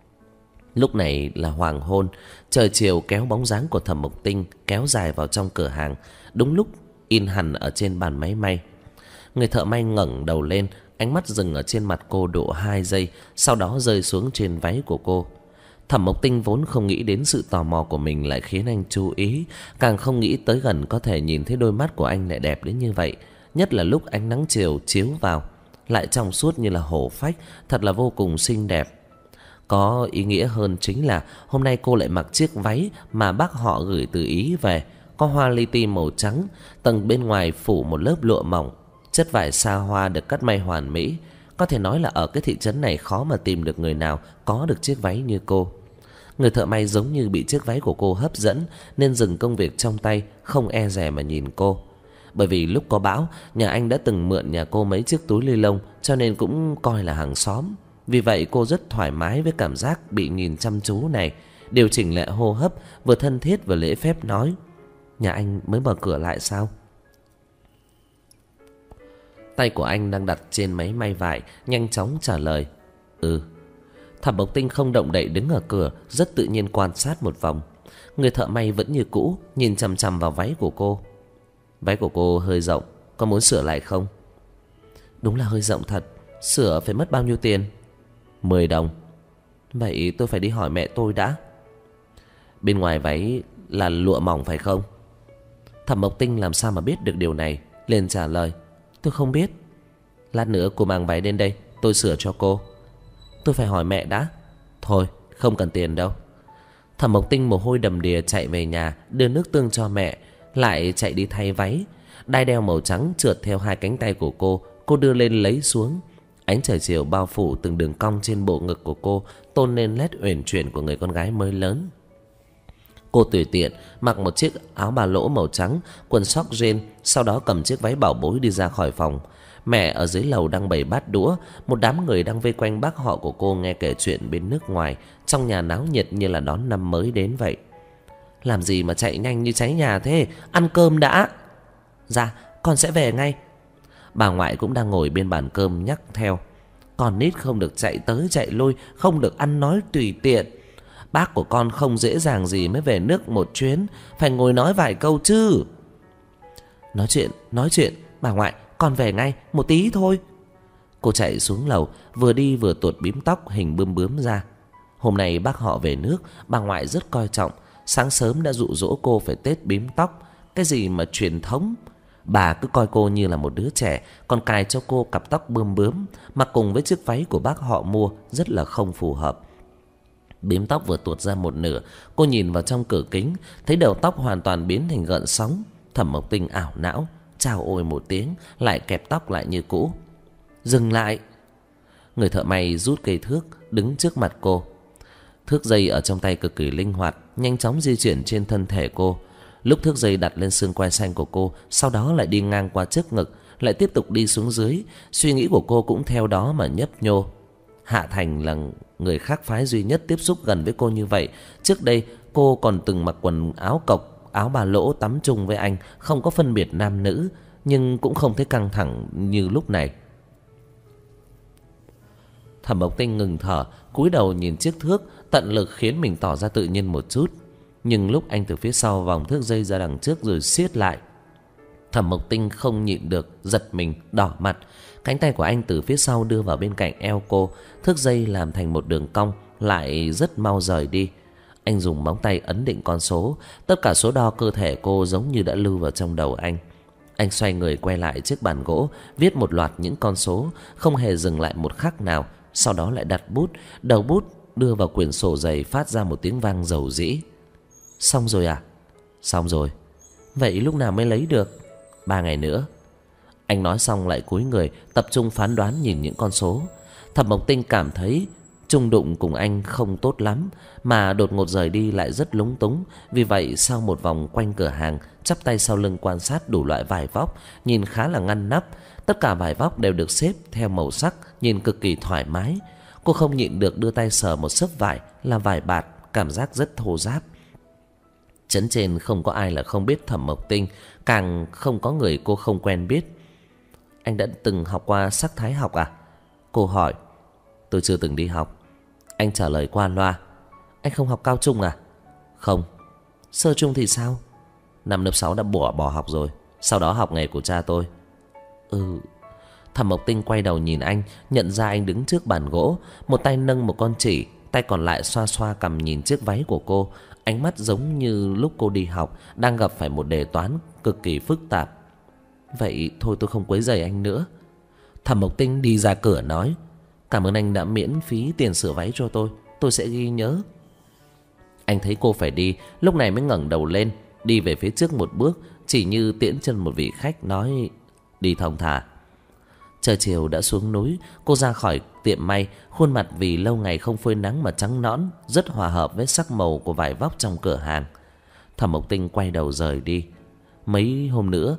Lúc này là hoàng hôn, trời chiều kéo bóng dáng của Thẩm Mộc Tinh kéo dài vào trong cửa hàng, đúng lúc in hẳn ở trên bàn máy may. Người thợ may ngẩng đầu lên, ánh mắt dừng ở trên mặt cô độ 2 giây, sau đó rơi xuống trên váy của cô. Thẩm Mộc Tinh vốn không nghĩ đến sự tò mò của mình lại khiến anh chú ý, càng không nghĩ tới gần có thể nhìn thấy đôi mắt của anh lại đẹp đến như vậy, nhất là lúc ánh nắng chiều chiếu vào, lại trong suốt như là hổ phách, thật là vô cùng xinh đẹp. Có ý nghĩa hơn chính là hôm nay cô lại mặc chiếc váy mà bác họ gửi từ Ý về, có hoa li ti màu trắng, tầng bên ngoài phủ một lớp lụa mỏng, chất vải sa hoa được cắt may hoàn mỹ. Có thể nói là ở cái thị trấn này khó mà tìm được người nào có được chiếc váy như cô. Người thợ may giống như bị chiếc váy của cô hấp dẫn nên dừng công việc trong tay, không e dè mà nhìn cô. Bởi vì lúc có bão, nhà anh đã từng mượn nhà cô mấy chiếc túi ni lông, cho nên cũng coi là hàng xóm. Vì vậy cô rất thoải mái với cảm giác bị nhìn chăm chú này, điều chỉnh lại hô hấp, vừa thân thiết vừa lễ phép nói: nhà anh mới mở cửa lại sao? Tay của anh đang đặt trên máy may vải, nhanh chóng trả lời: ừ. Thẩm Mộc Tinh không động đậy đứng ở cửa, rất tự nhiên quan sát một vòng. Người thợ may vẫn như cũ, nhìn chằm chằm vào váy của cô. Váy của cô hơi rộng, có muốn sửa lại không? Đúng là hơi rộng thật, sửa phải mất bao nhiêu tiền? 10 đồng. Vậy tôi phải đi hỏi mẹ tôi đã. Bên ngoài váy là lụa mỏng phải không? Thẩm Mộc Tinh làm sao mà biết được điều này, liền trả lời: tôi không biết. Lát nữa cô mang váy đến đây, tôi sửa cho cô. Tôi phải hỏi mẹ đã. Thôi không cần tiền đâu. Thẩm Mộc Tinh mồ hôi đầm đìa chạy về nhà, đưa nước tương cho mẹ, lại chạy đi thay váy. Đai đeo màu trắng trượt theo hai cánh tay của cô đưa lên lấy xuống. Ánh trời chiều bao phủ từng đường cong trên bộ ngực của cô, tôn lên nét uyển chuyển của người con gái mới lớn. Cô tùy tiện mặc một chiếc áo ba lỗ màu trắng, quần sóc jean, sau đó cầm chiếc váy bảo bối đi ra khỏi phòng. Mẹ ở dưới lầu đang bày bát đũa, một đám người đang vây quanh bác họ của cô nghe kể chuyện bên nước ngoài. Trong nhà náo nhiệt như là đón năm mới đến vậy. Làm gì mà chạy nhanh như cháy nhà thế? Ăn cơm đã. Dạ, con sẽ về ngay. Bà ngoại cũng đang ngồi bên bàn cơm nhắc theo. Con nít không được chạy tới chạy lui, không được ăn nói tùy tiện. Bác của con không dễ dàng gì mới về nước một chuyến, phải ngồi nói vài câu chứ. Nói chuyện, bà ngoại, con về ngay, một tí thôi. Cô chạy xuống lầu, vừa đi vừa tuột bím tóc hình bướm bướm ra. Hôm nay bác họ về nước, bà ngoại rất coi trọng. Sáng sớm đã dụ dỗ cô phải tết bím tóc. Cái gì mà truyền thống. Bà cứ coi cô như là một đứa trẻ, còn cài cho cô cặp tóc bươm bướm, mặc cùng với chiếc váy của bác họ mua rất là không phù hợp. Bím tóc vừa tuột ra một nửa, cô nhìn vào trong cửa kính, thấy đầu tóc hoàn toàn biến thành gợn sóng. Thẩm Mộc Tinh ảo não, chào ôi một tiếng, lại kẹp tóc lại như cũ. Dừng lại. Người thợ may rút cây thước đứng trước mặt cô. Thước dây ở trong tay cực kỳ linh hoạt, nhanh chóng di chuyển trên thân thể cô. Lúc thước dây đặt lên xương quai xanh của cô, sau đó lại đi ngang qua trước ngực, lại tiếp tục đi xuống dưới. Suy nghĩ của cô cũng theo đó mà nhấp nhô. Hạ Thành là người khác phái duy nhất tiếp xúc gần với cô như vậy. Trước đây cô còn từng mặc quần áo cộc, áo ba lỗ tắm chung với anh, không có phân biệt nam nữ, nhưng cũng không thấy căng thẳng như lúc này. Thẩm Mộc Tinh ngừng thở, cúi đầu nhìn chiếc thước, tận lực khiến mình tỏ ra tự nhiên một chút. Nhưng lúc anh từ phía sau vòng thước dây ra đằng trước rồi siết lại, Thẩm Mộc Tinh không nhịn được, giật mình, đỏ mặt. Cánh tay của anh từ phía sau đưa vào bên cạnh eo cô, thước dây làm thành một đường cong, lại rất mau rời đi. Anh dùng móng tay ấn định con số, tất cả số đo cơ thể cô giống như đã lưu vào trong đầu anh. Anh xoay người quay lại chiếc bàn gỗ, viết một loạt những con số, không hề dừng lại một khắc nào. Sau đó lại đặt bút, đầu bút đưa vào quyển sổ dày phát ra một tiếng vang rầu rĩ. Xong rồi à? Xong rồi. Vậy lúc nào mới lấy được? 3 ngày nữa. Anh nói xong lại cúi người tập trung phán đoán nhìn những con số. Thẩm Mộc Tinh cảm thấy chung đụng cùng anh không tốt lắm, mà đột ngột rời đi lại rất lúng túng. Vì vậy sau một vòng quanh cửa hàng, chắp tay sau lưng quan sát đủ loại vải vóc, nhìn khá là ngăn nắp. Tất cả vải vóc đều được xếp theo màu sắc, nhìn cực kỳ thoải mái. Cô không nhịn được đưa tay sờ một xấp vải, là vải bạt, cảm giác rất thô ráp. Trấn trên không có ai là không biết Thẩm Mộc Tinh, càng không có người cô không quen biết. Anh đã từng học qua sắc thái học à? Cô hỏi. Tôi chưa từng đi học. Anh trả lời qua loa. Anh không học cao trung à? Không. Sơ trung thì sao? Năm lớp 6 đã bỏ học rồi, sau đó học nghề của cha tôi. Thẩm Mộc Tinh quay đầu nhìn anh, nhận ra anh đứng trước bàn gỗ, một tay nâng một con chỉ, tay còn lại xoa xoa cằm nhìn chiếc váy của cô. Ánh mắt giống như lúc cô đi học đang gặp phải một đề toán cực kỳ phức tạp. Vậy thôi tôi không quấy rầy anh nữa. Thẩm Mộc Tinh đi ra cửa nói. Cảm ơn anh đã miễn phí tiền sửa váy cho tôi sẽ ghi nhớ. Anh thấy cô phải đi, lúc này mới ngẩng đầu lên, đi về phía trước một bước, chỉ như tiễn chân một vị khách, nói đi thong thả. Trời chiều đã xuống núi, cô ra khỏi tiệm may, khuôn mặt vì lâu ngày không phơi nắng mà trắng nõn, rất hòa hợp với sắc màu của vải vóc trong cửa hàng. Thẩm Mộc Tinh quay đầu rời đi. Mấy hôm nữa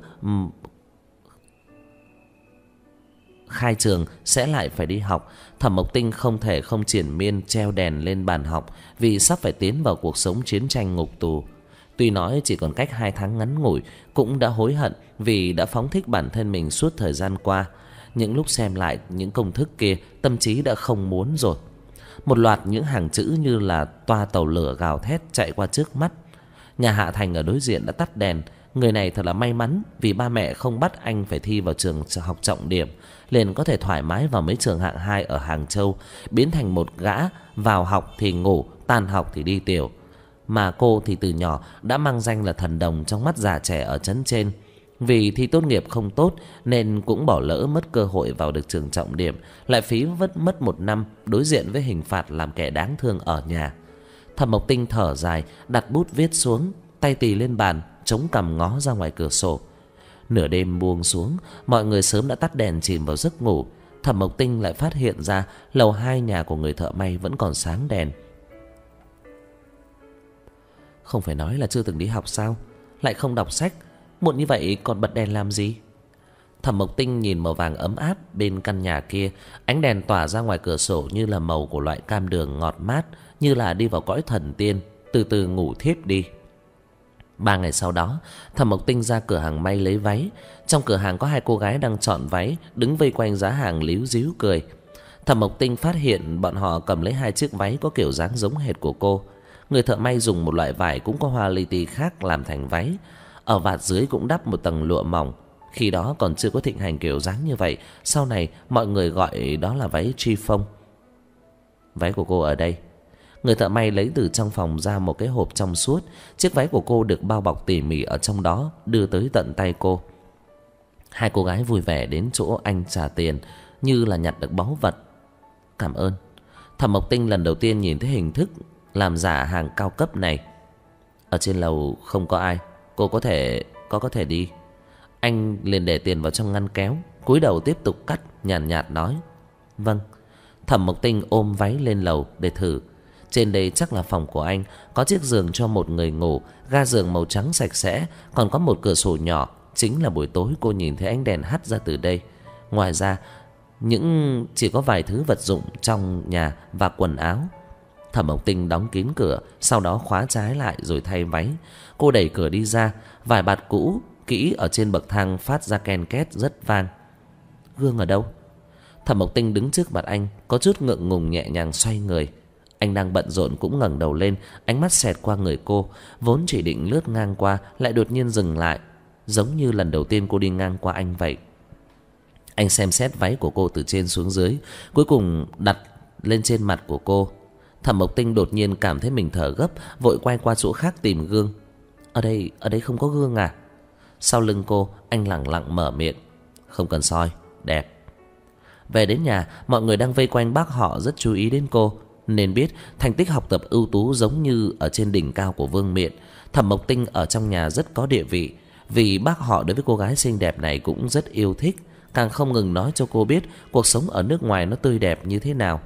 khai trường sẽ lại phải đi học. Thẩm Mộc Tinh không thể không triển miên treo đèn lên bàn học, vì sắp phải tiến vào cuộc sống chiến tranh ngục tù. Tuy nói chỉ còn cách 2 tháng ngắn ngủi, cũng đã hối hận vì đã phóng thích bản thân mình suốt thời gian qua. Những lúc xem lại những công thức kia, tâm trí đã không muốn rồi. Một loạt những hàng chữ như là toa tàu lửa gào thét chạy qua trước mắt. Nhà Hạ Thành ở đối diện đã tắt đèn. Người này thật là may mắn, vì ba mẹ không bắt anh phải thi vào trường học trọng điểm, liền có thể thoải mái vào mấy trường hạng 2 ở Hàng Châu, biến thành một gã vào học thì ngủ, tan học thì đi tiểu. Mà cô thì từ nhỏ đã mang danh là thần đồng trong mắt già trẻ ở trấn trên. Vì thi tốt nghiệp không tốt nên cũng bỏ lỡ mất cơ hội vào được trường trọng điểm, lại phí mất 1 năm đối diện với hình phạt làm kẻ đáng thương ở nhà. Thẩm Mộc Tinh thở dài, đặt bút viết xuống, tay tì lên bàn, chống cằm ngó ra ngoài cửa sổ. Nửa đêm buông xuống, mọi người sớm đã tắt đèn chìm vào giấc ngủ. Thẩm Mộc Tinh lại phát hiện ra lầu 2 nhà của người thợ may vẫn còn sáng đèn. Không phải nói là chưa từng đi học sao? Lại không đọc sách, muộn như vậy còn bật đèn làm gì? Thẩm Mộc Tinh nhìn màu vàng ấm áp bên căn nhà kia. Ánh đèn tỏa ra ngoài cửa sổ như là màu của loại cam đường ngọt mát, như là đi vào cõi thần tiên, từ từ ngủ thiếp đi. 3 ngày sau đó, Thẩm Mộc Tinh ra cửa hàng may lấy váy. Trong cửa hàng có 2 cô gái đang chọn váy, đứng vây quanh giá hàng líu ríu cười. Thẩm Mộc Tinh phát hiện bọn họ cầm lấy 2 chiếc váy có kiểu dáng giống hệt của cô. Người thợ may dùng một loại vải cũng có hoa li ti khác làm thành váy. Ở vạt dưới cũng đắp một tầng lụa mỏng. Khi đó còn chưa có thịnh hành kiểu dáng như vậy. Sau này mọi người gọi đó là váy chiffon. Váy của cô ở đây. Người thợ may lấy từ trong phòng ra một cái hộp trong suốt. Chiếc váy của cô được bao bọc tỉ mỉ ở trong đó, đưa tới tận tay cô. 2 cô gái vui vẻ đến chỗ anh trả tiền, như là nhặt được báu vật. Cảm ơn. Thẩm Mộc Tinh lần đầu tiên nhìn thấy hình thức làm giả hàng cao cấp này. Ở trên lầu không có ai, cô có thể đi. Anh liền để tiền vào trong ngăn kéo, cúi đầu tiếp tục cắt, nhàn nhạt nói vâng. Thẩm Mộc Tinh ôm váy lên lầu để thử. Trên đây chắc là phòng của anh, có chiếc giường cho một người ngủ, ga giường màu trắng sạch sẽ, còn có một cửa sổ nhỏ, chính là buổi tối cô nhìn thấy ánh đèn hắt ra từ đây. Ngoài ra chỉ có vài thứ vật dụng trong nhà và quần áo. Thẩm Mộc Tinh đóng kín cửa, sau đó khóa trái lại rồi thay váy. Cô đẩy cửa đi ra, vài bạt cũ kỹ ở trên bậc thang phát ra ken két rất vang. Gương ở đâu? Thẩm Mộc Tinh đứng trước mặt anh, có chút ngượng ngùng nhẹ nhàng xoay người. Anh đang bận rộn cũng ngẩng đầu lên, ánh mắt xẹt qua người cô, vốn chỉ định lướt ngang qua lại đột nhiên dừng lại, giống như lần đầu tiên cô đi ngang qua anh vậy. Anh xem xét váy của cô từ trên xuống dưới, cuối cùng đặt lên trên mặt của cô. Thẩm Mộc Tinh đột nhiên cảm thấy mình thở gấp, vội quay qua chỗ khác tìm gương. Ở đây không có gương à? Sau lưng cô, anh lẳng lặng mở miệng. Không cần soi, đẹp. Về đến nhà, mọi người đang vây quanh bác họ rất chú ý đến cô, nên biết thành tích học tập ưu tú giống như ở trên đỉnh cao của vương miện. Thẩm Mộc Tinh ở trong nhà rất có địa vị, vì bác họ đối với cô gái xinh đẹp này cũng rất yêu thích, càng không ngừng nói cho cô biết cuộc sống ở nước ngoài nó tươi đẹp như thế nào.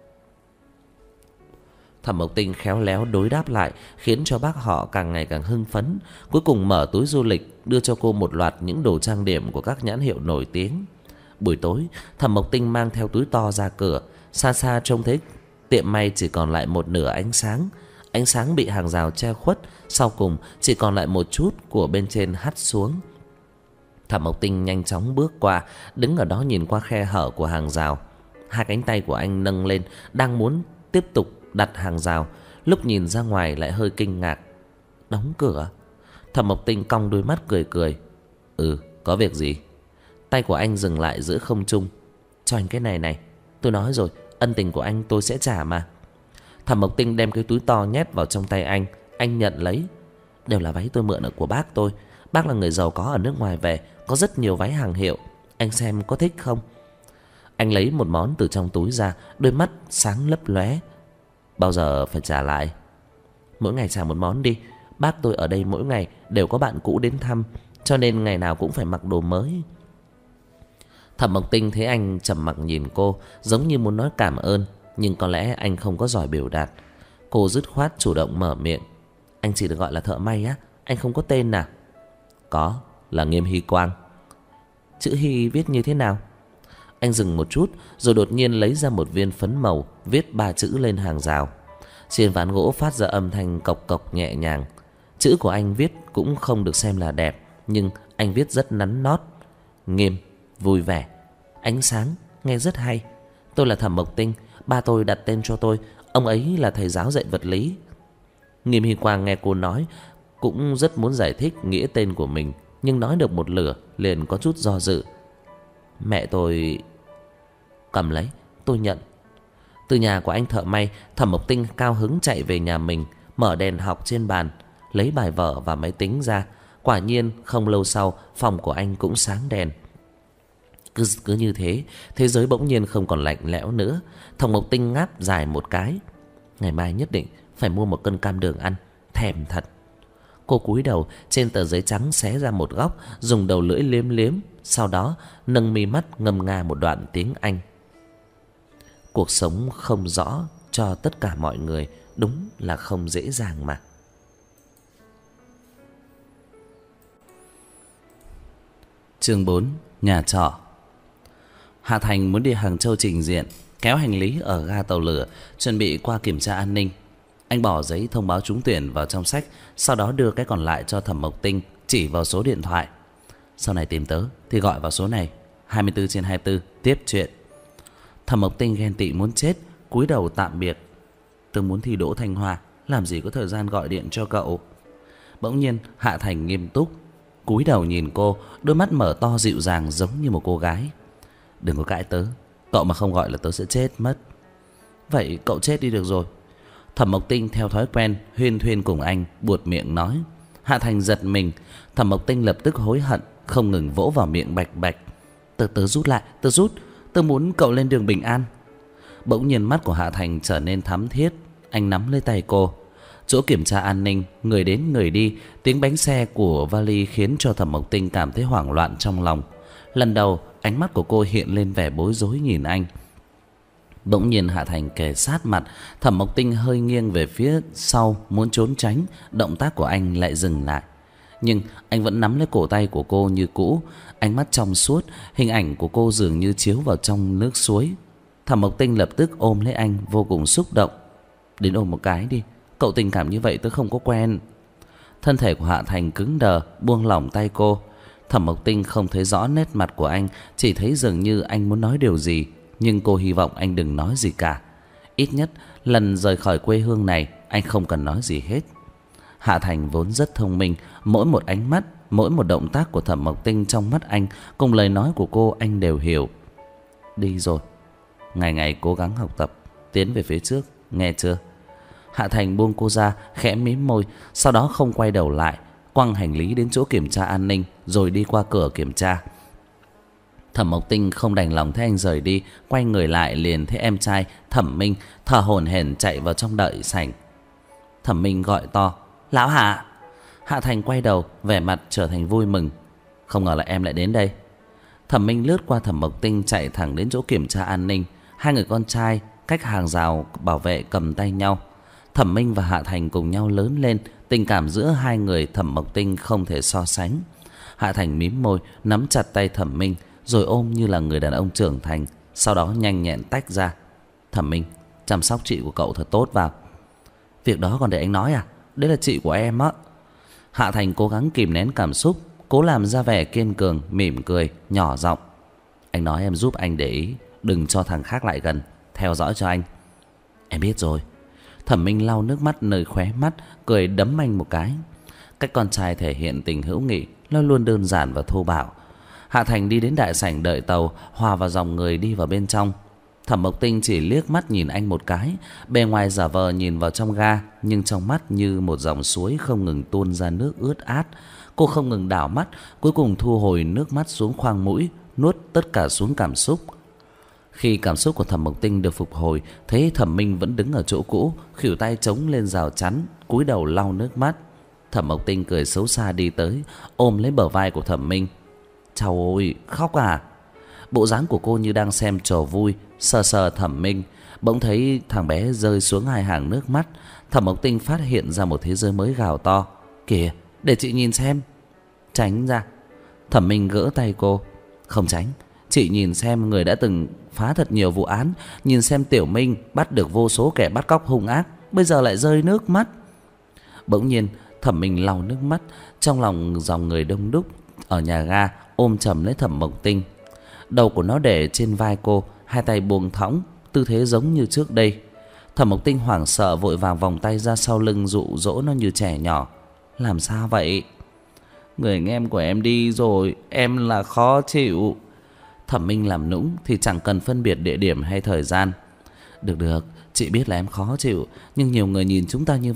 Thẩm Mộc Tinh khéo léo đối đáp lại, khiến cho bác họ càng ngày càng hưng phấn. Cuối cùng mở túi du lịch đưa cho cô một loạt những đồ trang điểm của các nhãn hiệu nổi tiếng. Buổi tối, Thẩm Mộc Tinh mang theo túi to ra cửa. Xa xa trông thấy tiệm may chỉ còn lại một nửa ánh sáng. Ánh sáng bị hàng rào che khuất, sau cùng chỉ còn lại một chút của bên trên hắt xuống. Thẩm Mộc Tinh nhanh chóng bước qua, đứng ở đó nhìn qua khe hở của hàng rào. 2 cánh tay của anh nâng lên, đang muốn tiếp tục đặt hàng rào, lúc nhìn ra ngoài lại hơi kinh ngạc. Đóng cửa? Thẩm Mộc Tinh cong đôi mắt cười cười. Có việc gì? Tay của anh dừng lại giữa không trung. Cho anh cái này này, tôi nói rồi, ân tình của anh tôi sẽ trả mà. Thẩm Mộc Tinh đem cái túi to nhét vào trong tay anh nhận lấy. Đều là váy tôi mượn ở của bác tôi. Bác là người giàu có ở nước ngoài về, có rất nhiều váy hàng hiệu, anh xem có thích không? Anh lấy một món từ trong túi ra, đôi mắt sáng lấp lóe. Bao giờ phải trả lại? Mỗi ngày trả một món đi. Bác tôi ở đây mỗi ngày đều có bạn cũ đến thăm, cho nên ngày nào cũng phải mặc đồ mới. Thẩm Mộc Tinh thấy anh trầm mặc nhìn cô, giống như muốn nói cảm ơn, nhưng có lẽ anh không có giỏi biểu đạt. Cô dứt khoát chủ động mở miệng. Anh chỉ được gọi là thợ may á? Anh không có tên à? Có, là Nghiêm Hy Quang. Chữ Hy viết như thế nào? Anh dừng một chút rồi đột nhiên lấy ra một viên phấn màu, viết 3 chữ lên hàng rào. Trên ván gỗ phát ra âm thanh cộc cộc nhẹ nhàng. Chữ của anh viết cũng không được xem là đẹp, nhưng anh viết rất nắn nót. Nghiêm, vui vẻ, ánh sáng, nghe rất hay. Tôi là Thẩm Mộc Tinh, ba tôi đặt tên cho tôi, ông ấy là thầy giáo dạy vật lý. Nghiêm Hy Quang nghe cô nói cũng rất muốn giải thích nghĩa tên của mình, nhưng nói được một nửa liền có chút do dự. Mẹ tôi... Cầm lấy, tôi nhận. Từ nhà của anh thợ may, Thẩm Mộc Tinh cao hứng chạy về nhà mình. mở đèn học trên bàn, lấy bài vở và máy tính ra. Quả nhiên không lâu sau, phòng của anh cũng sáng đèn. Cứ như thế, thế giới bỗng nhiên không còn lạnh lẽo nữa. Thẩm Mộc Tinh ngáp dài một cái. Ngày mai nhất định phải mua một cân cam đường ăn, thèm thật. Cô cúi đầu, trên tờ giấy trắng xé ra một góc, dùng đầu lưỡi liếm liếm, sau đó nâng mi mắt ngâm nga một đoạn tiếng Anh. Cuộc sống không rõ cho tất cả mọi người đúng là không dễ dàng mà. Chương 4. Nhà trọ. Hạ Thành muốn đi Hàng Châu trình diện, kéo hành lý ở ga tàu lửa, chuẩn bị qua kiểm tra an ninh. Anh bỏ giấy thông báo trúng tuyển vào trong sách, sau đó đưa cái còn lại cho Thẩm Mộc Tinh, chỉ vào số điện thoại. Sau này tìm tớ thì gọi vào số này, 24/24 tiếp chuyện. Thẩm Mộc Tinh ghen tị muốn chết, cúi đầu tạm biệt. Tớ muốn thi đỗ Thanh Hoa, làm gì có thời gian gọi điện cho cậu. Bỗng nhiên Hạ Thành nghiêm túc, cúi đầu nhìn cô, đôi mắt mở to dịu dàng giống như một cô gái. Đừng có cãi tớ, cậu mà không gọi là tớ sẽ chết mất. Vậy cậu chết đi được rồi. Thẩm Mộc Tinh theo thói quen huyên thuyên cùng anh, buột miệng nói. Hạ Thành giật mình. Thẩm Mộc Tinh lập tức hối hận, không ngừng vỗ vào miệng bạch bạch. Tớ rút lại, tớ muốn cậu lên đường bình an. Bỗng nhiên mắt của Hạ Thành trở nên thắm thiết. Anh nắm lấy tay cô. Chỗ kiểm tra an ninh, người đến người đi, tiếng bánh xe của vali khiến cho Thẩm Mộc Tinh cảm thấy hoảng loạn trong lòng. Lần đầu ánh mắt của cô hiện lên vẻ bối rối nhìn anh. Bỗng nhiên Hạ Thành kề sát mặt, Thẩm Mộc Tinh hơi nghiêng về phía sau muốn trốn tránh, động tác của anh lại dừng lại. Nhưng anh vẫn nắm lấy cổ tay của cô như cũ, ánh mắt trong suốt, hình ảnh của cô dường như chiếu vào trong nước suối. Thẩm Mộc Tinh lập tức ôm lấy anh vô cùng xúc động. Đến ôm một cái đi, cậu tình cảm như vậy tớ không có quen. Thân thể của Hạ Thành cứng đờ, buông lỏng tay cô. Thẩm Mộc Tinh không thấy rõ nét mặt của anh, chỉ thấy dường như anh muốn nói điều gì, nhưng cô hy vọng anh đừng nói gì cả. Ít nhất lần rời khỏi quê hương này, anh không cần nói gì hết. Hạ Thành vốn rất thông minh, mỗi một ánh mắt, mỗi một động tác của Thẩm Mộc Tinh trong mắt anh cùng lời nói của cô anh đều hiểu. Đi rồi, ngày ngày cố gắng học tập, tiến về phía trước, nghe chưa? Hạ Thành buông cô ra, khẽ mím môi, sau đó không quay đầu lại, quăng hành lý đến chỗ kiểm tra an ninh rồi đi qua cửa kiểm tra. Thẩm Mộc Tinh không đành lòng thấy anh rời đi, quay người lại liền thấy em trai Thẩm Minh thở hổn hển chạy vào trong đợi sảnh. Thẩm Minh gọi to, lão Hạ. Hạ Thành quay đầu, vẻ mặt trở thành vui mừng. Không ngờ là em lại đến đây. Thẩm Minh lướt qua Thẩm Mộc Tinh, chạy thẳng đến chỗ kiểm tra an ninh. Hai người con trai cách hàng rào bảo vệ cầm tay nhau. Thẩm Minh và Hạ Thành cùng nhau lớn lên, tình cảm giữa hai người Thẩm Mộc Tinh không thể so sánh. Hạ Thành mím môi, nắm chặt tay Thẩm Minh, rồi ôm như là người đàn ông trưởng thành, sau đó nhanh nhẹn tách ra. Thẩm Minh, chăm sóc chị của cậu thật tốt vào. Việc đó còn để anh nói à? Đấy là chị của em á. Hạ Thành cố gắng kìm nén cảm xúc, cố làm ra vẻ kiên cường, mỉm cười, nhỏ giọng. Anh nói em giúp anh để ý, đừng cho thằng khác lại gần, theo dõi cho anh. Em biết rồi. Thẩm Minh lau nước mắt nơi khóe mắt, cười đấm anh một cái. Cách con trai thể hiện tình hữu nghị nó luôn đơn giản và thô bạo. Hạ Thành đi đến đại sảnh đợi tàu, hòa vào dòng người đi vào bên trong. Thẩm Mộc Tinh chỉ liếc mắt nhìn anh một cái, bề ngoài giả vờ nhìn vào trong ga, nhưng trong mắt như một dòng suối không ngừng tuôn ra nước ướt át. Cô không ngừng đảo mắt, cuối cùng thu hồi nước mắt xuống khoang mũi, nuốt tất cả xuống cảm xúc. Khi cảm xúc của Thẩm Mộc Tinh được phục hồi, thấy Thẩm Minh vẫn đứng ở chỗ cũ, khuỷu tay chống lên rào chắn, cúi đầu lau nước mắt. Thẩm Mộc Tinh cười xấu xa đi tới, ôm lấy bờ vai của Thẩm Minh. Cháu ơi, khóc à? Bộ dáng của cô như đang xem trò vui, sờ sờ Thẩm Minh. Bỗng thấy thằng bé rơi xuống hai hàng nước mắt. Thẩm Mộc Tinh phát hiện ra một thế giới mới, gào to. Kìa, để chị nhìn xem. Tránh ra. Thẩm Minh gỡ tay cô. Không tránh, chị nhìn xem người đã từng phá thật nhiều vụ án. Nhìn xem Tiểu Minh bắt được vô số kẻ bắt cóc hung ác, bây giờ lại rơi nước mắt. Bỗng nhiên Thẩm Minh lau nước mắt. Trong lòng dòng người đông đúc ở nhà ga ôm chầm lấy Thẩm Mộc Tinh. Đầu của nó để trên vai cô, hai tay buông thõng, tư thế giống như trước đây. Thẩm Mộc Tinh hoảng sợ vội vàng vòng tay ra sau lưng dụ dỗ nó như trẻ nhỏ. Làm sao vậy? Người anh em của em đi rồi, em là khó chịu. Thẩm Minh làm nũng thì chẳng cần phân biệt địa điểm hay thời gian. Được, chị biết là em khó chịu, nhưng nhiều người nhìn chúng ta như vậy,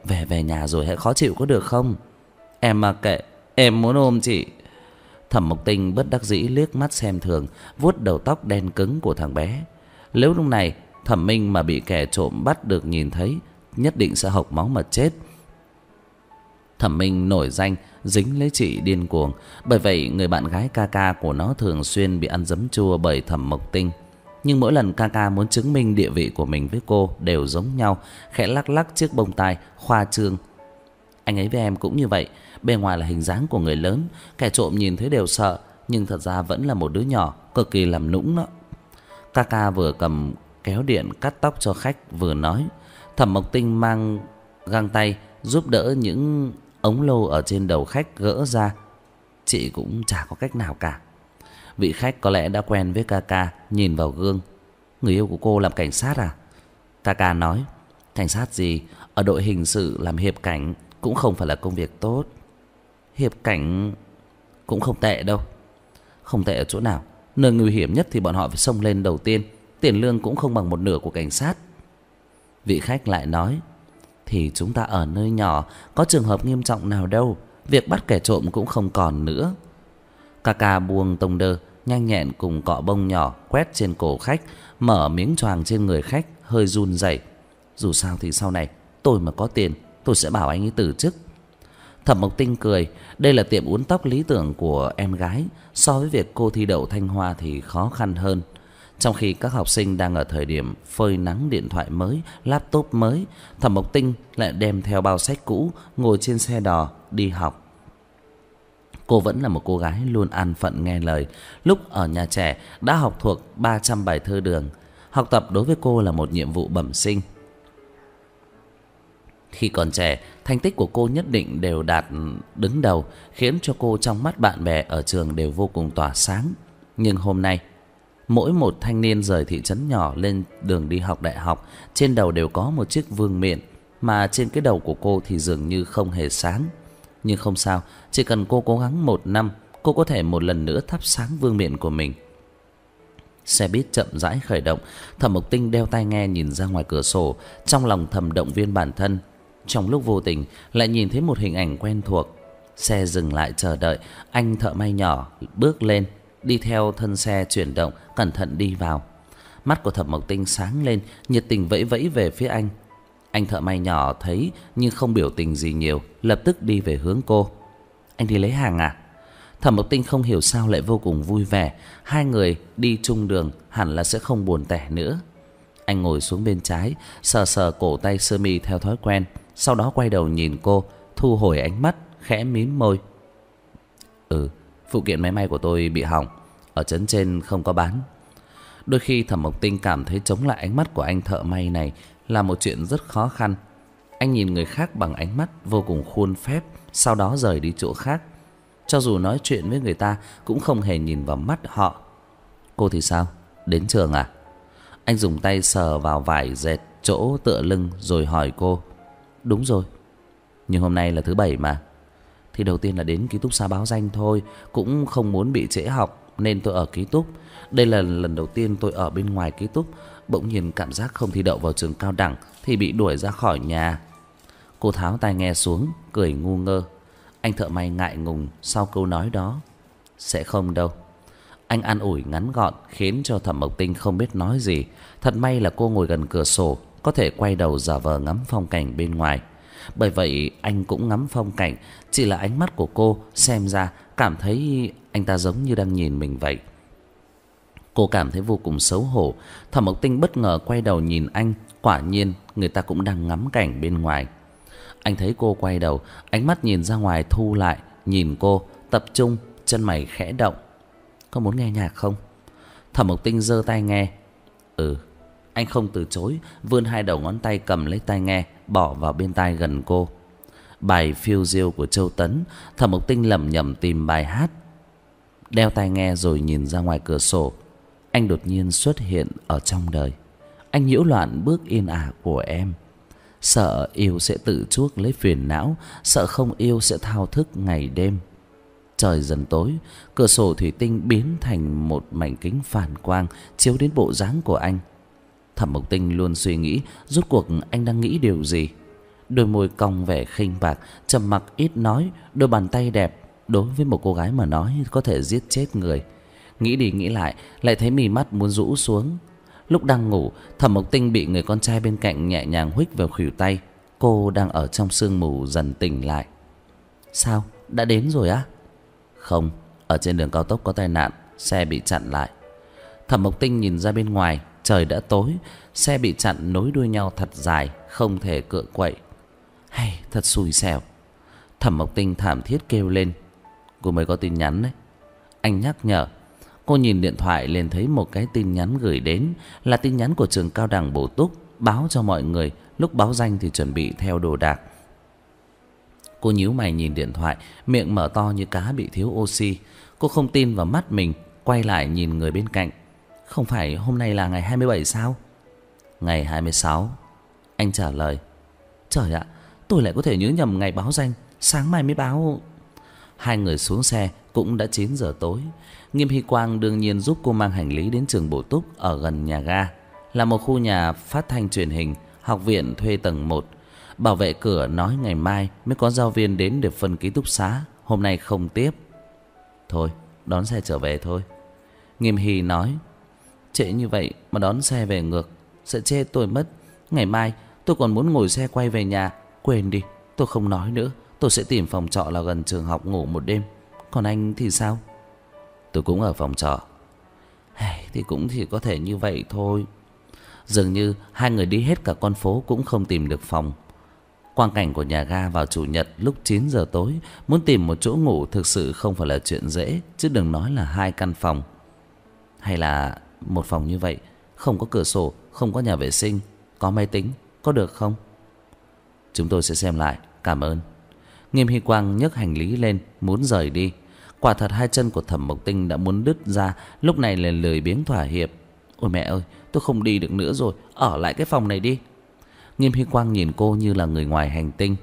Về nhà rồi hãy khó chịu có được không? Em mà kệ, em muốn ôm chị. Thẩm Mộc Tinh bất đắc dĩ liếc mắt xem thường, vuốt đầu tóc đen cứng của thằng bé. Nếu lúc này Thẩm Minh mà bị kẻ trộm bắt được nhìn thấy, nhất định sẽ hộc máu mà chết. Thẩm Minh nổi danh dính lấy chị điên cuồng, bởi vậy người bạn gái Ca của nó thường xuyên bị ăn giấm chua bởi Thẩm Mộc Tinh. Nhưng mỗi lần Ca muốn chứng minh địa vị của mình với cô đều giống nhau, khẽ lắc lắc chiếc bông tai khoa trương. Anh ấy với em cũng như vậy, bề ngoài là hình dáng của người lớn, kẻ trộm nhìn thấy đều sợ, nhưng thật ra vẫn là một đứa nhỏ cực kỳ làm nũng đó. Ca vừa cầm kéo điện cắt tóc cho khách vừa nói. Thẩm Mộc Tinh mang găng tay giúp đỡ những ống lô ở trên đầu khách gỡ ra. Chị cũng chả có cách nào cả. Vị khách có lẽ đã quen với Ca, nhìn vào gương. Người yêu của cô làm cảnh sát à? Ca nói, cảnh sát gì, ở đội hình sự làm hiệp cảnh cũng không phải là công việc tốt. Hiệp cảnh cũng không tệ đâu. Không tệ ở chỗ nào? Nơi nguy hiểm nhất thì bọn họ phải xông lên đầu tiên, tiền lương cũng không bằng một nửa của cảnh sát. Vị khách lại nói, thì chúng ta ở nơi nhỏ, có trường hợp nghiêm trọng nào đâu, việc bắt kẻ trộm cũng không còn nữa. Ca buông tông đơ nhanh nhẹn cùng cọ bông nhỏ quét trên cổ khách, mở miếng choàng trên người khách hơi run rẩy. Dù sao thì sau này tôi mà có tiền, tôi sẽ bảo anh ấy từ chức. Thẩm Mộc Tinh cười, đây là tiệm uốn tóc lý tưởng của em gái, so với việc cô thi đậu Thanh Hoa thì khó khăn hơn. Trong khi các học sinh đang ở thời điểm phơi nắng điện thoại mới, laptop mới, Thẩm Mộc Tinh lại đem theo bao sách cũ, ngồi trên xe đò đi học. Cô vẫn là một cô gái luôn an phận nghe lời. Lúc ở nhà trẻ đã học thuộc 300 bài thơ Đường. Học tập đối với cô là một nhiệm vụ bẩm sinh. Khi còn trẻ, thành tích của cô nhất định đều đạt đứng đầu, khiến cho cô trong mắt bạn bè ở trường đều vô cùng tỏa sáng. Nhưng hôm nay, mỗi một thanh niên rời thị trấn nhỏ lên đường đi học đại học, trên đầu đều có một chiếc vương miện, mà trên cái đầu của cô thì dường như không hề sáng. Nhưng không sao, chỉ cần cô cố gắng 1 năm, cô có thể một lần nữa thắp sáng vương miện của mình. Xe buýt chậm rãi khởi động. Thẩm Mộc Tinh đeo tai nghe nhìn ra ngoài cửa sổ, trong lòng thầm động viên bản thân. Trong lúc vô tình lại nhìn thấy một hình ảnh quen thuộc. Xe dừng lại chờ đợi. Anh thợ may nhỏ bước lên, đi theo thân xe chuyển động, cẩn thận đi vào. Mắt của Thẩm Mộc Tinh sáng lên, nhiệt tình vẫy vẫy về phía anh. Anh thợ may nhỏ thấy nhưng không biểu tình gì nhiều, lập tức đi về hướng cô. Anh đi lấy hàng à? Thẩm Mộc Tinh không hiểu sao lại vô cùng vui vẻ. Hai người đi chung đường hẳn là sẽ không buồn tẻ nữa. Anh ngồi xuống bên trái, sờ sờ cổ tay sơ mi theo thói quen, sau đó quay đầu nhìn cô, thu hồi ánh mắt, khẽ mím môi. Phụ kiện máy may của tôi bị hỏng, ở trấn trên không có bán. Đôi khi Thẩm Mộc Tinh cảm thấy chống lại ánh mắt của anh thợ may này là một chuyện rất khó khăn. Anh nhìn người khác bằng ánh mắt vô cùng khuôn phép, sau đó rời đi chỗ khác. Cho dù nói chuyện với người ta cũng không hề nhìn vào mắt họ. Cô thì sao? Đến trường à? Anh dùng tay sờ vào vải dệt chỗ tựa lưng rồi hỏi cô. Đúng rồi. Nhưng hôm nay là thứ Bảy mà. Thì đầu tiên là đến ký túc xá báo danh thôi, cũng không muốn bị trễ học nên tôi ở ký túc. Đây là lần đầu tiên tôi ở bên ngoài ký túc. Bỗng nhiên cảm giác không thi đậu vào trường cao đẳng thì bị đuổi ra khỏi nhà. Cô tháo tai nghe xuống, cười ngu ngơ. Anh thợ may ngại ngùng sau câu nói đó. Sẽ không đâu. Anh an ủi ngắn gọn khiến cho Thẩm Mộc Tinh không biết nói gì. Thật may là cô ngồi gần cửa sổ, có thể quay đầu giả vờ ngắm phong cảnh bên ngoài. Bởi vậy anh cũng ngắm phong cảnh, chỉ là ánh mắt của cô xem ra cảm thấy anh ta giống như đang nhìn mình vậy. Cô cảm thấy vô cùng xấu hổ. Thẩm Mộc Tinh bất ngờ quay đầu nhìn anh, quả nhiên người ta cũng đang ngắm cảnh bên ngoài. Anh thấy cô quay đầu, ánh mắt nhìn ra ngoài thu lại, nhìn cô, tập trung, chân mày khẽ động. Có muốn nghe nhạc không? Thẩm Mộc Tinh giơ tai nghe. Anh không từ chối, vươn hai đầu ngón tay cầm lấy tai nghe, bỏ vào bên tai gần cô. Bài Phiêu Diêu của Châu Tấn. Thẩm Mộc Tinh lẩm nhẩm tìm bài hát, đeo tai nghe rồi nhìn ra ngoài cửa sổ. Anh đột nhiên xuất hiện ở trong đời. Anh nhiễu loạn bước yên ả của em. Sợ yêu sẽ tự chuốc lấy phiền não, sợ không yêu sẽ thao thức ngày đêm. Trời dần tối, cửa sổ thủy tinh biến thành một mảnh kính phản quang chiếu đến bộ dáng của anh. Thẩm Mộc Tinh luôn suy nghĩ rốt cuộc anh đang nghĩ điều gì. đôi môi cong vẻ khinh bạc, trầm mặc ít nói, đôi bàn tay đẹp đối với một cô gái mà nói có thể giết chết người. Nghĩ đi nghĩ lại thấy mí mắt muốn rũ xuống. Lúc đang ngủ, Thẩm Mộc Tinh bị người con trai bên cạnh nhẹ nhàng huých vào khuỷu tay. Cô đang ở trong sương mù dần tỉnh lại. Sao, đã đến rồi á? Không, ở trên đường cao tốc có tai nạn, xe bị chặn lại. Thẩm Mộc Tinh nhìn ra bên ngoài, trời đã tối, xe bị chặn nối đuôi nhau thật dài, không thể cựa quậy. Hay, thật xui xẻo. Thẩm Mộc Tinh thảm thiết kêu lên. Cô mới có tin nhắn đấy. Anh nhắc nhở. Cô nhìn điện thoại liền thấy một cái tin nhắn gửi đến, là tin nhắn của trường cao đẳng bổ túc, báo cho mọi người lúc báo danh thì chuẩn bị theo đồ đạc. Cô nhíu mày nhìn điện thoại, miệng mở to như cá bị thiếu oxy. Cô không tin vào mắt mình, quay lại nhìn người bên cạnh. Không phải hôm nay là ngày 27 sao? Ngày 26. Anh trả lời. Trời ạ, tôi lại có thể nhớ nhầm ngày báo danh, sáng mai mới báo. Hai người xuống xe, cũng đã 9 giờ tối. Nghiêm Hy Quang đương nhiên giúp cô mang hành lý đến trường bổ túc ở gần nhà ga, là một khu nhà phát thanh truyền hình, học viện thuê tầng 1. Bảo vệ cửa nói ngày mai mới có giáo viên đến để phân ký túc xá, hôm nay không tiếp. Thôi, đón xe trở về thôi. Nghiêm Hy nói. Trễ như vậy mà đón xe về ngược, sẽ chê tôi mất. Ngày mai tôi còn muốn ngồi xe quay về nhà. Quên đi, tôi không nói nữa. Tôi sẽ tìm phòng trọ là gần trường học ngủ một đêm. Còn anh thì sao? Tôi cũng ở phòng trọ. Thì cũng chỉ có thể như vậy thôi. Dường như hai người đi hết cả con phố cũng không tìm được phòng. Quang cảnh của nhà ga vào chủ nhật lúc 9 giờ tối, muốn tìm một chỗ ngủ thực sự không phải là chuyện dễ, chứ đừng nói là 2 căn phòng. Hay là một phòng như vậy, không có cửa sổ, không có nhà vệ sinh, có máy tính, có được không? Chúng tôi sẽ xem lại, cảm ơn. Nghiêm Hy Quang nhấc hành lý lên, muốn rời đi. Quả thật hai chân của Thẩm Mộc Tinh đã muốn đứt ra, lúc này liền lười biếng thỏa hiệp. Ôi mẹ ơi, tôi không đi được nữa rồi, ở lại cái phòng này đi. Nghiêm Hy Quang nhìn cô như là người ngoài hành tinh.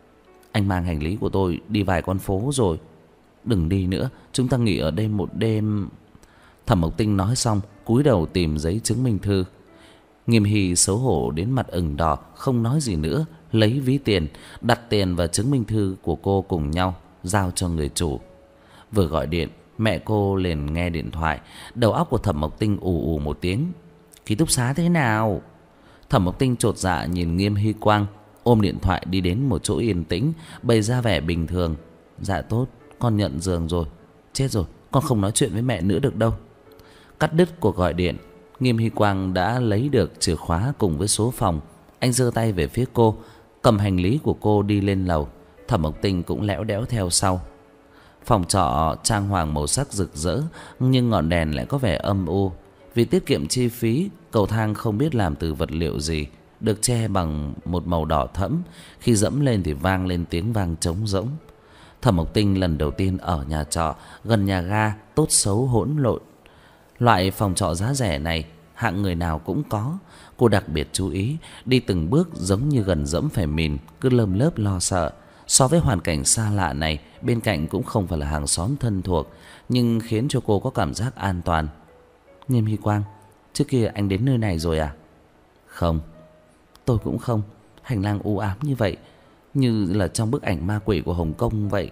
Anh mang hành lý của tôi đi vài con phố rồi. Đừng đi nữa, chúng ta nghỉ ở đây một đêm. Thẩm Mộc Tinh nói xong, cúi đầu tìm giấy chứng minh thư. Nghiêm Hy xấu hổ đến mặt ửng đỏ, không nói gì nữa, lấy ví tiền, đặt tiền và chứng minh thư của cô cùng nhau, giao cho người chủ. Vừa gọi điện, mẹ cô liền nghe điện thoại. Đầu óc của Thẩm Mộc Tinh ù ù một tiếng. Ký túc xá thế nào? Thẩm Mộc Tinh chột dạ nhìn Nghiêm Hy Quang, ôm điện thoại đi đến một chỗ yên tĩnh, bày ra vẻ bình thường. Dạ tốt, con nhận giường rồi. Chết rồi, con không nói chuyện với mẹ nữa được đâu. Cắt đứt cuộc gọi điện, Nghiêm Hy Quang đã lấy được chìa khóa cùng với số phòng. Anh giơ tay về phía cô, cầm hành lý của cô đi lên lầu. Thẩm Mộc Tinh cũng lẽo đẽo theo sau. Phòng trọ trang hoàng màu sắc rực rỡ, nhưng ngọn đèn lại có vẻ âm u. Vì tiết kiệm chi phí, cầu thang không biết làm từ vật liệu gì, được che bằng một màu đỏ thẫm. Khi dẫm lên thì vang lên tiếng vang trống rỗng. Thẩm Mộc Tinh lần đầu tiên ở nhà trọ gần nhà ga, tốt xấu hỗn lộn. Loại phòng trọ giá rẻ này hạng người nào cũng có. Cô đặc biệt chú ý, đi từng bước giống như gần dẫm phải mìn, cứ lơm lớp lo sợ. So với hoàn cảnh xa lạ này, bên cạnh cũng không phải là hàng xóm thân thuộc, nhưng khiến cho cô có cảm giác an toàn. Nghiêm Hy Quang, trước kia anh đến nơi này rồi à? Không, tôi cũng không. Hành lang u ám như vậy, như là trong bức ảnh ma quỷ của Hồng Kông vậy.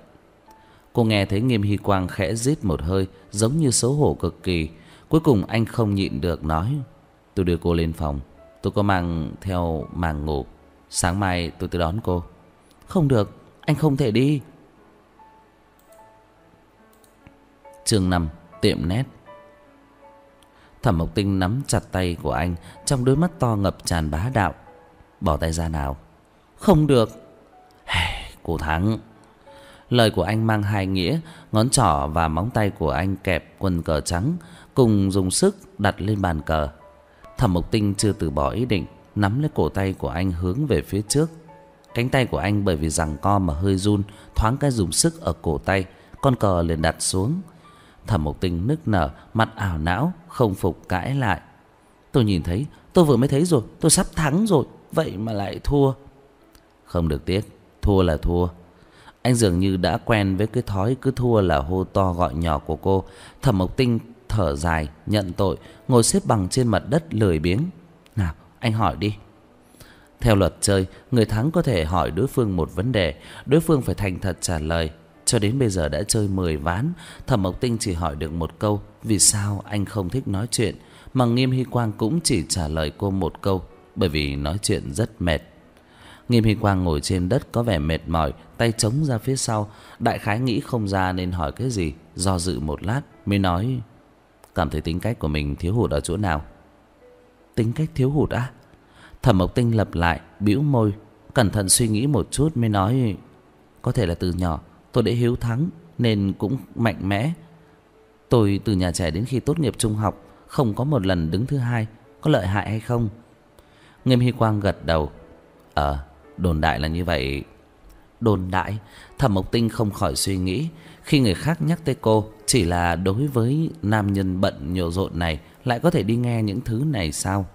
Cô nghe thấy Nghiêm Hy Quang khẽ rít một hơi, giống như xấu hổ cực kỳ. Cuối cùng anh không nhịn được nói. Tôi đưa cô lên phòng, tôi có mang theo màn ngủ. Sáng mai tôi tới đón cô. Không được, anh không thể đi. Chương 5, tiệm nét. Thẩm Mộc Tinh nắm chặt tay của anh, trong đôi mắt to ngập tràn bá đạo. Bỏ tay ra nào. Không được. Cô thắng. Lời của anh mang hai nghĩa, ngón trỏ và móng tay của anh kẹp quân cờ trắng, cùng dùng sức đặt lên bàn cờ. Thẩm Mộc Tinh chưa từ bỏ ý định, nắm lấy cổ tay của anh hướng về phía trước. Cánh tay của anh bởi vì giằng co mà hơi run, thoáng cái dùng sức ở cổ tay, con cờ liền đặt xuống. Thẩm Mộc Tinh nức nở, mặt ảo não, không phục cãi lại. Tôi nhìn thấy, tôi vừa mới thấy rồi, tôi sắp thắng rồi, vậy mà lại thua. Không được tiếc, thua là thua. Anh dường như đã quen với cái thói cứ thua là hô to gọi nhỏ của cô. Thẩm Mộc Tinh thở dài, nhận tội, ngồi xếp bằng trên mặt đất lười biếng. Nào, anh hỏi đi. Theo luật chơi, người thắng có thể hỏi đối phương một vấn đề, đối phương phải thành thật trả lời. Cho đến bây giờ đã chơi 10 ván, Thẩm Mộc Tinh chỉ hỏi được một câu: vì sao anh không thích nói chuyện? Mà Nghiêm Hy Quang cũng chỉ trả lời cô một câu: bởi vì nói chuyện rất mệt. Nghiêm Hy Quang ngồi trên đất có vẻ mệt mỏi, tay chống ra phía sau, đại khái nghĩ không ra nên hỏi cái gì, do dự một lát mới nói: cảm thấy tính cách của mình thiếu hụt ở chỗ nào? Tính cách thiếu hụt á? Thẩm Mộc Tinh lặp lại, bĩu môi, cẩn thận suy nghĩ một chút mới nói: có thể là từ nhỏ tôi đã hiếu thắng nên cũng mạnh mẽ. Tôi từ nhà trẻ đến khi tốt nghiệp trung học không có một lần đứng thứ hai, có lợi hại hay không? Nghiêm Hy Quang gật đầu. Đồn đại là như vậy. Đồn đại? Thẩm Mộc Tinh không khỏi suy nghĩ, khi người khác nhắc tới cô, chỉ là đối với nam nhân bận nhổ rộn này lại có thể đi nghe những thứ này sao?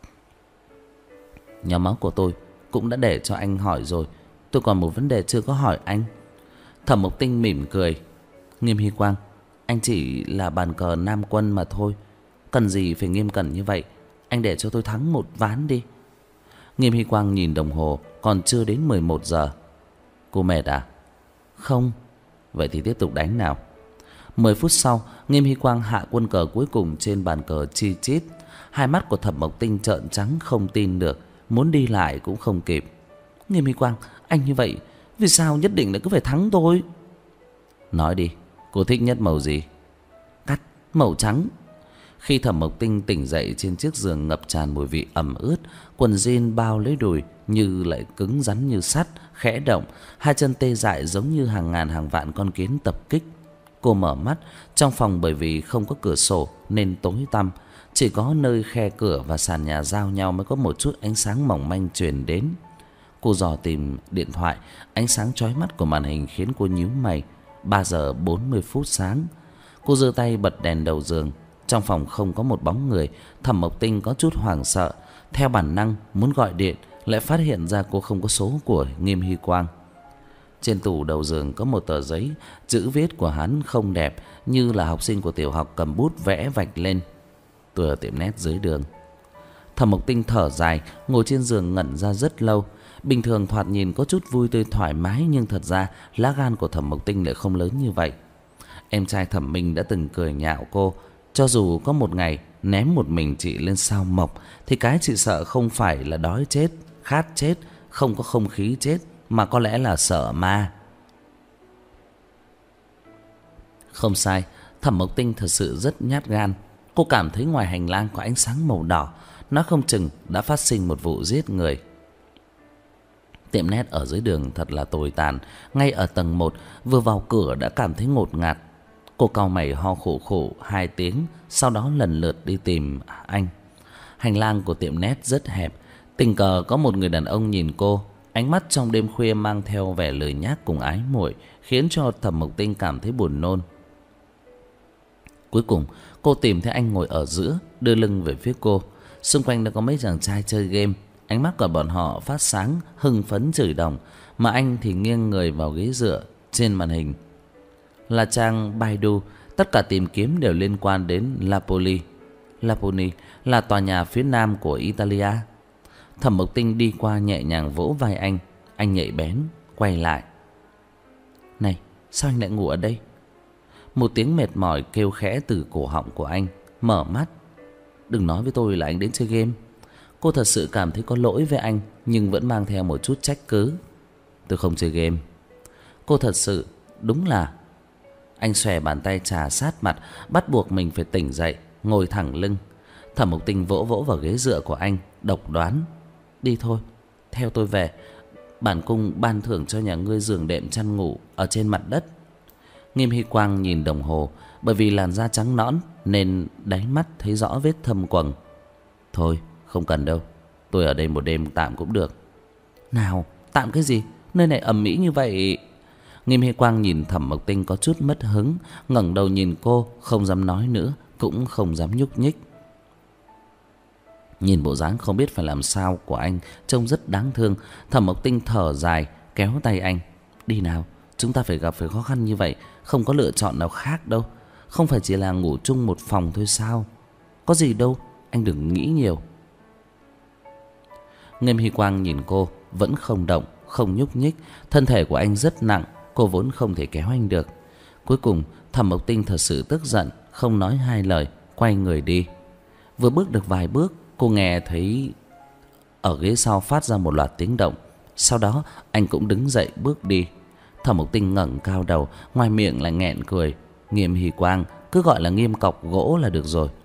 Nhóm máu của tôi cũng đã để cho anh hỏi rồi, tôi còn một vấn đề chưa có hỏi anh. Thẩm Mộc Tinh mỉm cười. Nghiêm Hy Quang, anh chỉ là bàn cờ nam quân mà thôi, cần gì phải nghiêm cẩn như vậy. Anh để cho tôi thắng một ván đi. Nghiêm Hy Quang nhìn đồng hồ, còn chưa đến 11 giờ. Cô mệt à? Không. Vậy thì tiếp tục đánh nào. 10 phút sau, Nghiêm Hy Quang hạ quân cờ cuối cùng trên bàn cờ chi chít. Hai mắt của Thẩm Mộc Tinh trợn trắng không tin được, muốn đi lại cũng không kịp. Nghiêm Hy Quang, anh như vậy vì sao nhất định là cứ phải thắng tôi? Nói đi, cô thích nhất màu gì? Cắt, màu trắng. Khi Thẩm Mộc Tinh tỉnh dậy trên chiếc giường ngập tràn mùi vị ẩm ướt, quần jean bao lấy đùi như lại cứng rắn như sắt, khẽ động, hai chân tê dại giống như hàng ngàn hàng vạn con kiến tập kích. Cô mở mắt, trong phòng bởi vì không có cửa sổ nên tối tăm, chỉ có nơi khe cửa và sàn nhà giao nhau mới có một chút ánh sáng mỏng manh truyền đến. Cô dò tìm điện thoại, ánh sáng chói mắt của màn hình khiến cô nhíu mày. 3 giờ 40 phút sáng. Cô giơ tay bật đèn đầu giường. Trong phòng không có một bóng người. Thẩm Mộc Tinh có chút hoảng sợ, theo bản năng muốn gọi điện, lại phát hiện ra cô không có số của Nghiêm Hy Quang. Trên tủ đầu giường có một tờ giấy, chữ viết của hắn không đẹp, như là học sinh của tiểu học cầm bút vẽ vạch lên: tôi ở tiệm nét dưới đường. Thẩm Mộc Tinh thở dài, ngồi trên giường ngẩn ra rất lâu. Bình thường thoạt nhìn có chút vui tươi thoải mái, nhưng thật ra lá gan của Thẩm Mộc Tinh lại không lớn như vậy. Em trai Thẩm Minh đã từng cười nhạo cô, cho dù có một ngày ném một mình chị lên sao Mộc thì cái chị sợ không phải là đói chết, khát chết, không có không khí chết, mà có lẽ là sợ ma. Không sai, Thẩm Mộc Tinh thật sự rất nhát gan. Cô cảm thấy ngoài hành lang có ánh sáng màu đỏ, nó không chừng đã phát sinh một vụ giết người. Tiệm nét ở dưới đường thật là tồi tàn. Ngay ở tầng 1, vừa vào cửa đã cảm thấy ngột ngạt. Cô cau mày ho khụ khụ 2 tiếng, sau đó lần lượt đi tìm anh. Hành lang của tiệm nét rất hẹp, tình cờ có một người đàn ông nhìn cô, ánh mắt trong đêm khuya mang theo vẻ lười nhác cùng ái muội, khiến cho Thẩm Mộc Tinh cảm thấy buồn nôn. Cuối cùng cô tìm thấy anh ngồi ở giữa, đưa lưng về phía cô. Xung quanh đã có mấy chàng trai chơi game, ánh mắt của bọn họ phát sáng, hưng phấn chửi đồng, mà anh thì nghiêng người vào ghế dựa. Trên màn hình là trang Baidu, tất cả tìm kiếm đều liên quan đến Napoli. Napoli là tòa nhà phía nam của Italia. Thẩm Mộc Tinh đi qua nhẹ nhàng vỗ vai anh nhạy bén quay lại. Này, sao anh lại ngủ ở đây? Một tiếng mệt mỏi kêu khẽ từ cổ họng của anh. Mở mắt. Đừng nói với tôi là anh đến chơi game. Cô thật sự cảm thấy có lỗi với anh, nhưng vẫn mang theo một chút trách cứ. Tôi không chơi game. Cô thật sự, đúng là... Anh xòe bàn tay trà sát mặt, bắt buộc mình phải tỉnh dậy, ngồi thẳng lưng. Thẩm Mộc Tinh vỗ vỗ vào ghế dựa của anh, độc đoán. Đi thôi, theo tôi về. Bản cung ban thưởng cho nhà ngươi giường đệm chăn ngủ ở trên mặt đất. Nghiêm Hy Quang nhìn đồng hồ, bởi vì làn da trắng nõn nên đáy mắt thấy rõ vết thâm quầng. Thôi, không cần đâu, tôi ở đây một đêm tạm cũng được. Nào, tạm cái gì? Nơi này ầm ĩ như vậy. Nghiêm Hy Quang nhìn Thẩm Mộc Tinh có chút mất hứng, ngẩng đầu nhìn cô, không dám nói nữa, cũng không dám nhúc nhích. Nhìn bộ dáng không biết phải làm sao của anh trông rất đáng thương. Thẩm Mộc Tinh thở dài, kéo tay anh. Đi nào, chúng ta phải gặp phải khó khăn như vậy, không có lựa chọn nào khác đâu. Không phải chỉ là ngủ chung một phòng thôi sao? Có gì đâu, anh đừng nghĩ nhiều. Nghiêm Hy Quang nhìn cô vẫn không động, không nhúc nhích. Thân thể của anh rất nặng, cô vốn không thể kéo anh được. Cuối cùng Thẩm Mộc Tinh thật sự tức giận, không nói hai lời, quay người đi. Vừa bước được vài bước, cô nghe thấy ở ghế sau phát ra một loạt tiếng động. Sau đó anh cũng đứng dậy bước đi. Thẩm Mộc Tinh ngẩng cao đầu, ngoài miệng lại nghẹn cười. Nghiêm Hy Quang, cứ gọi là Nghiêm Cọc Gỗ là được rồi.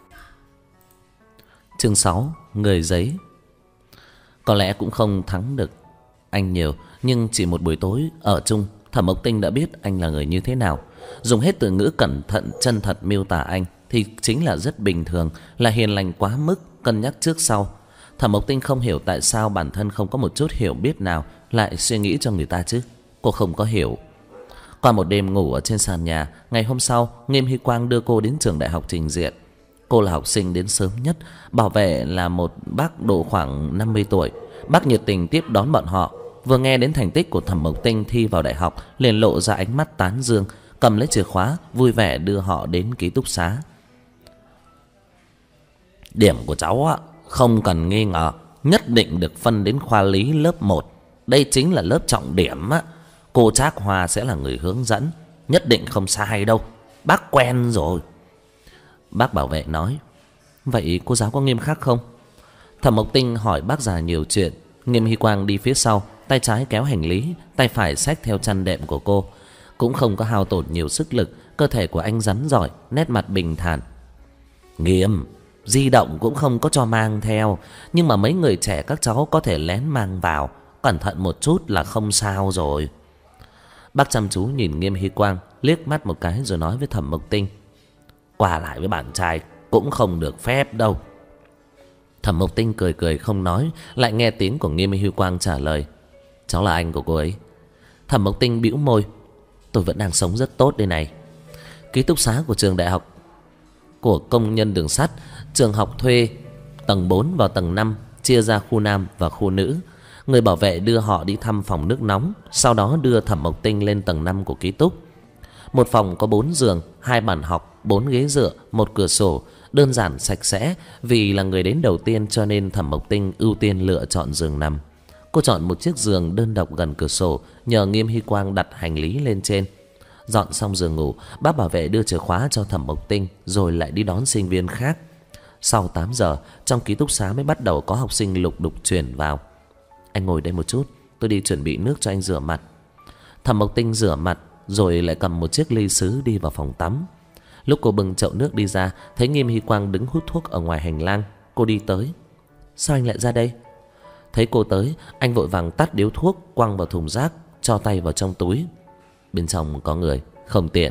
Chương 6. Người giấy. Có lẽ cũng không thắng được anh nhiều, nhưng chỉ một buổi tối ở chung, Thẩm Mộc Tinh đã biết anh là người như thế nào. Dùng hết từ ngữ cẩn thận chân thật miêu tả anh thì chính là rất bình thường, là hiền lành quá mức, cân nhắc trước sau. Thẩm Mộc Tinh không hiểu tại sao bản thân không có một chút hiểu biết nào lại suy nghĩ cho người ta chứ. Cô không có hiểu. Qua một đêm ngủ ở trên sàn nhà, ngày hôm sau Nghiêm Hy Quang đưa cô đến trường đại học trình diện. Cô là học sinh đến sớm nhất. Bảo vệ là một bác độ khoảng 50 tuổi. Bác nhiệt tình tiếp đón bọn họ. Vừa nghe đến thành tích của Thẩm Mộc Tinh thi vào đại học, liền lộ ra ánh mắt tán dương, cầm lấy chìa khóa vui vẻ đưa họ đến ký túc xá. Điểm của cháu không cần nghi ngờ, nhất định được phân đến khoa lý lớp 1. Đây chính là lớp trọng điểm. Cô Trác Hoa sẽ là người hướng dẫn, nhất định không sai đâu, bác quen rồi. Bác bảo vệ nói. Vậy cô giáo có nghiêm khắc không? Thẩm Mộc Tinh hỏi bác già nhiều chuyện. Nghiêm Hy Quang đi phía sau, tay trái kéo hành lý, tay phải xách theo chăn đệm của cô. Cũng không có hao tổn nhiều sức lực. Cơ thể của anh rắn giỏi, nét mặt bình thản. Nghiêm, di động cũng không có cho mang theo, nhưng mà mấy người trẻ các cháu có thể lén mang vào, cẩn thận một chút là không sao rồi. Bác chăm chú nhìn Nghiêm Hy Quang, liếc mắt một cái rồi nói với Thẩm Mộc Tinh. Qua lại với bạn trai cũng không được phép đâu. Thẩm Mộc Tinh cười cười không nói, lại nghe tiếng của Nghiêm Hy Quang trả lời. Cháu là anh của cô ấy. Thẩm Mộc Tinh bĩu môi. Tôi vẫn đang sống rất tốt đây này. Ký túc xá của trường đại học của công nhân đường sắt, trường học thuê tầng 4 vào tầng 5, chia ra khu nam và khu nữ. Người bảo vệ đưa họ đi thăm phòng nước nóng, sau đó đưa Thẩm Mộc Tinh lên tầng 5 của ký túc. Một phòng có 4 giường, 2 bàn học, 4 ghế dựa, một cửa sổ, đơn giản sạch sẽ. Vì là người đến đầu tiên cho nên Thẩm Mộc Tinh ưu tiên lựa chọn giường nằm. Cô chọn một chiếc giường đơn độc gần cửa sổ, nhờ Nghiêm Hy Quang đặt hành lý lên trên. Dọn xong giường ngủ, bác bảo vệ đưa chìa khóa cho Thẩm Mộc Tinh rồi lại đi đón sinh viên khác. Sau 8 giờ, trong ký túc xá mới bắt đầu có học sinh lục đục chuyển vào. Anh ngồi đây một chút, tôi đi chuẩn bị nước cho anh rửa mặt. Thẩm Mộc Tinh rửa mặt rồi lại cầm một chiếc ly sứ đi vào phòng tắm. Lúc cô bưng chậu nước đi ra, thấy Nghiêm Hy Quang đứng hút thuốc ở ngoài hành lang. Cô đi tới. Sao anh lại ra đây? Thấy cô tới, anh vội vàng tắt điếu thuốc, quăng vào thùng rác, cho tay vào trong túi. Bên trong có người, không tiện.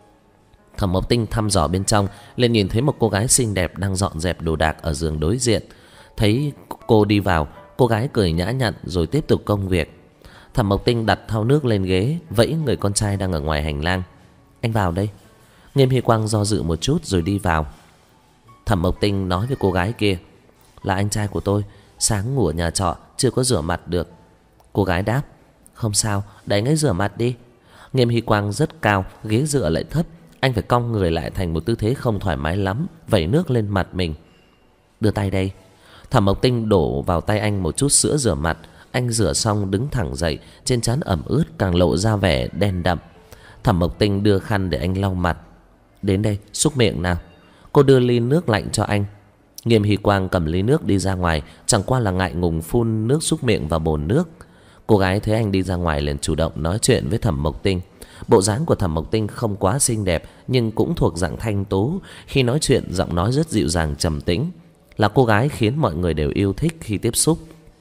Thẩm Mộc Tinh thăm dò bên trong, liền nhìn thấy một cô gái xinh đẹp đang dọn dẹp đồ đạc ở giường đối diện. Thấy cô đi vào, cô gái cười nhã nhặn rồi tiếp tục công việc. Thẩm Mộc Tinh đặt thau nước lên ghế, vẫy người con trai đang ở ngoài hành lang. Anh vào đây. Nghiêm Hy Quang do dự một chút rồi đi vào. Thẩm Mộc Tinh nói với cô gái kia. Là anh trai của tôi, sáng ngủ ở nhà trọ, chưa có rửa mặt được. Cô gái đáp. Không sao, để anh ấy rửa mặt đi. Nghiêm Hy Quang rất cao, ghế dựa lại thấp. Anh phải cong người lại thành một tư thế không thoải mái lắm, vẩy nước lên mặt mình. Đưa tay đây. Thẩm Mộc Tinh đổ vào tay anh một chút sữa rửa mặt. Anh rửa xong đứng thẳng dậy, trên trán ẩm ướt càng lộ ra vẻ đen đậm. Thẩm Mộc Tinh đưa khăn để anh lau mặt. Đến đây, xúc miệng nào. Cô đưa ly nước lạnh cho anh. Nghiêm Hy Quang cầm ly nước đi ra ngoài, chẳng qua là ngại ngùng phun nước xúc miệng vào bồn nước. Cô gái thấy anh đi ra ngoài liền chủ động nói chuyện với Thẩm Mộc Tinh. Bộ dáng của Thẩm Mộc Tinh không quá xinh đẹp, nhưng cũng thuộc dạng thanh tú. Khi nói chuyện giọng nói rất dịu dàng trầm tĩnh, là cô gái khiến mọi người đều yêu thích khi tiếp xúc.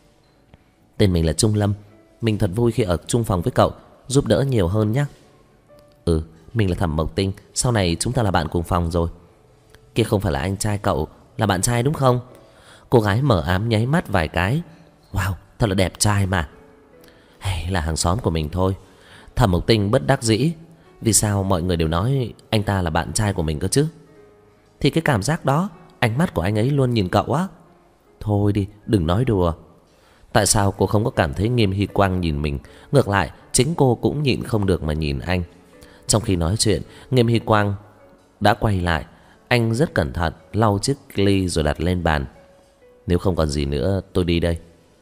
Tên mình là Trung Lâm. Mình thật vui khi ở chung phòng với cậu, giúp đỡ nhiều hơn nhé. Ừ, mình là Thẩm Mộc Tinh, sau này chúng ta là bạn cùng phòng rồi. Kia không phải là anh trai cậu, là bạn trai đúng không? Cô gái mở ám nháy mắt vài cái. Wow, thật là đẹp trai mà. Hay là hàng xóm của mình thôi. Thẩm Mộc Tinh bất đắc dĩ. Vì sao mọi người đều nói anh ta là bạn trai của mình cơ chứ? Thì cái cảm giác đó, ánh mắt của anh ấy luôn nhìn cậu á. Thôi đi, đừng nói đùa. Tại sao cô không có cảm thấy Nghiêm Hy Quang nhìn mình? Ngược lại, chính cô cũng nhịn không được mà nhìn anh. Trong khi nói chuyện, Nghiêm Hy Quang đã quay lại. Anh rất cẩn thận lau chiếc ly rồi đặt lên bàn. Nếu không còn gì nữa tôi đi đây.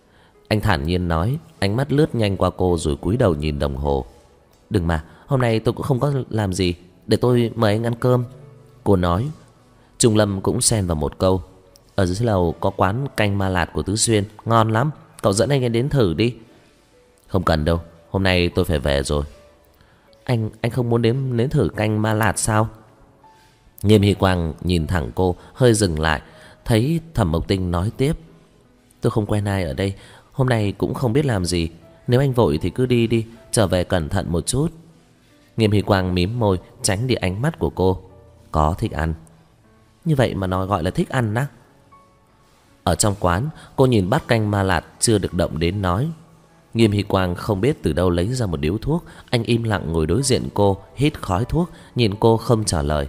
Anh thản nhiên nói, ánh mắt lướt nhanh qua cô rồi cúi đầu nhìn đồng hồ. Đừng mà, hôm nay tôi cũng không có làm gì, để tôi mời anh ăn cơm. Cô nói. Trung Lâm cũng xen vào một câu. Ở dưới lầu có quán canh ma lạt của Tứ Xuyên, ngon lắm, cậu dẫn anh ấy đến thử đi. Không cần đâu, hôm nay tôi phải về rồi. Anh không muốn nếm thử canh ma lạt sao? Nghiêm Hy Quang nhìn thẳng cô, hơi dừng lại. Thấy Thẩm Mộc Tinh nói tiếp. Tôi không quen ai ở đây, hôm nay cũng không biết làm gì. Nếu anh vội thì cứ đi đi, trở về cẩn thận một chút. Nghiêm Hy Quang mím môi, tránh đi ánh mắt của cô. Có thích ăn. Như vậy mà nói gọi là thích ăn á? Ở trong quán, cô nhìn bát canh ma lạt chưa được động đến nói. Nghiêm Hy Quang không biết từ đâu lấy ra một điếu thuốc. Anh im lặng ngồi đối diện cô, hít khói thuốc, nhìn cô không trả lời.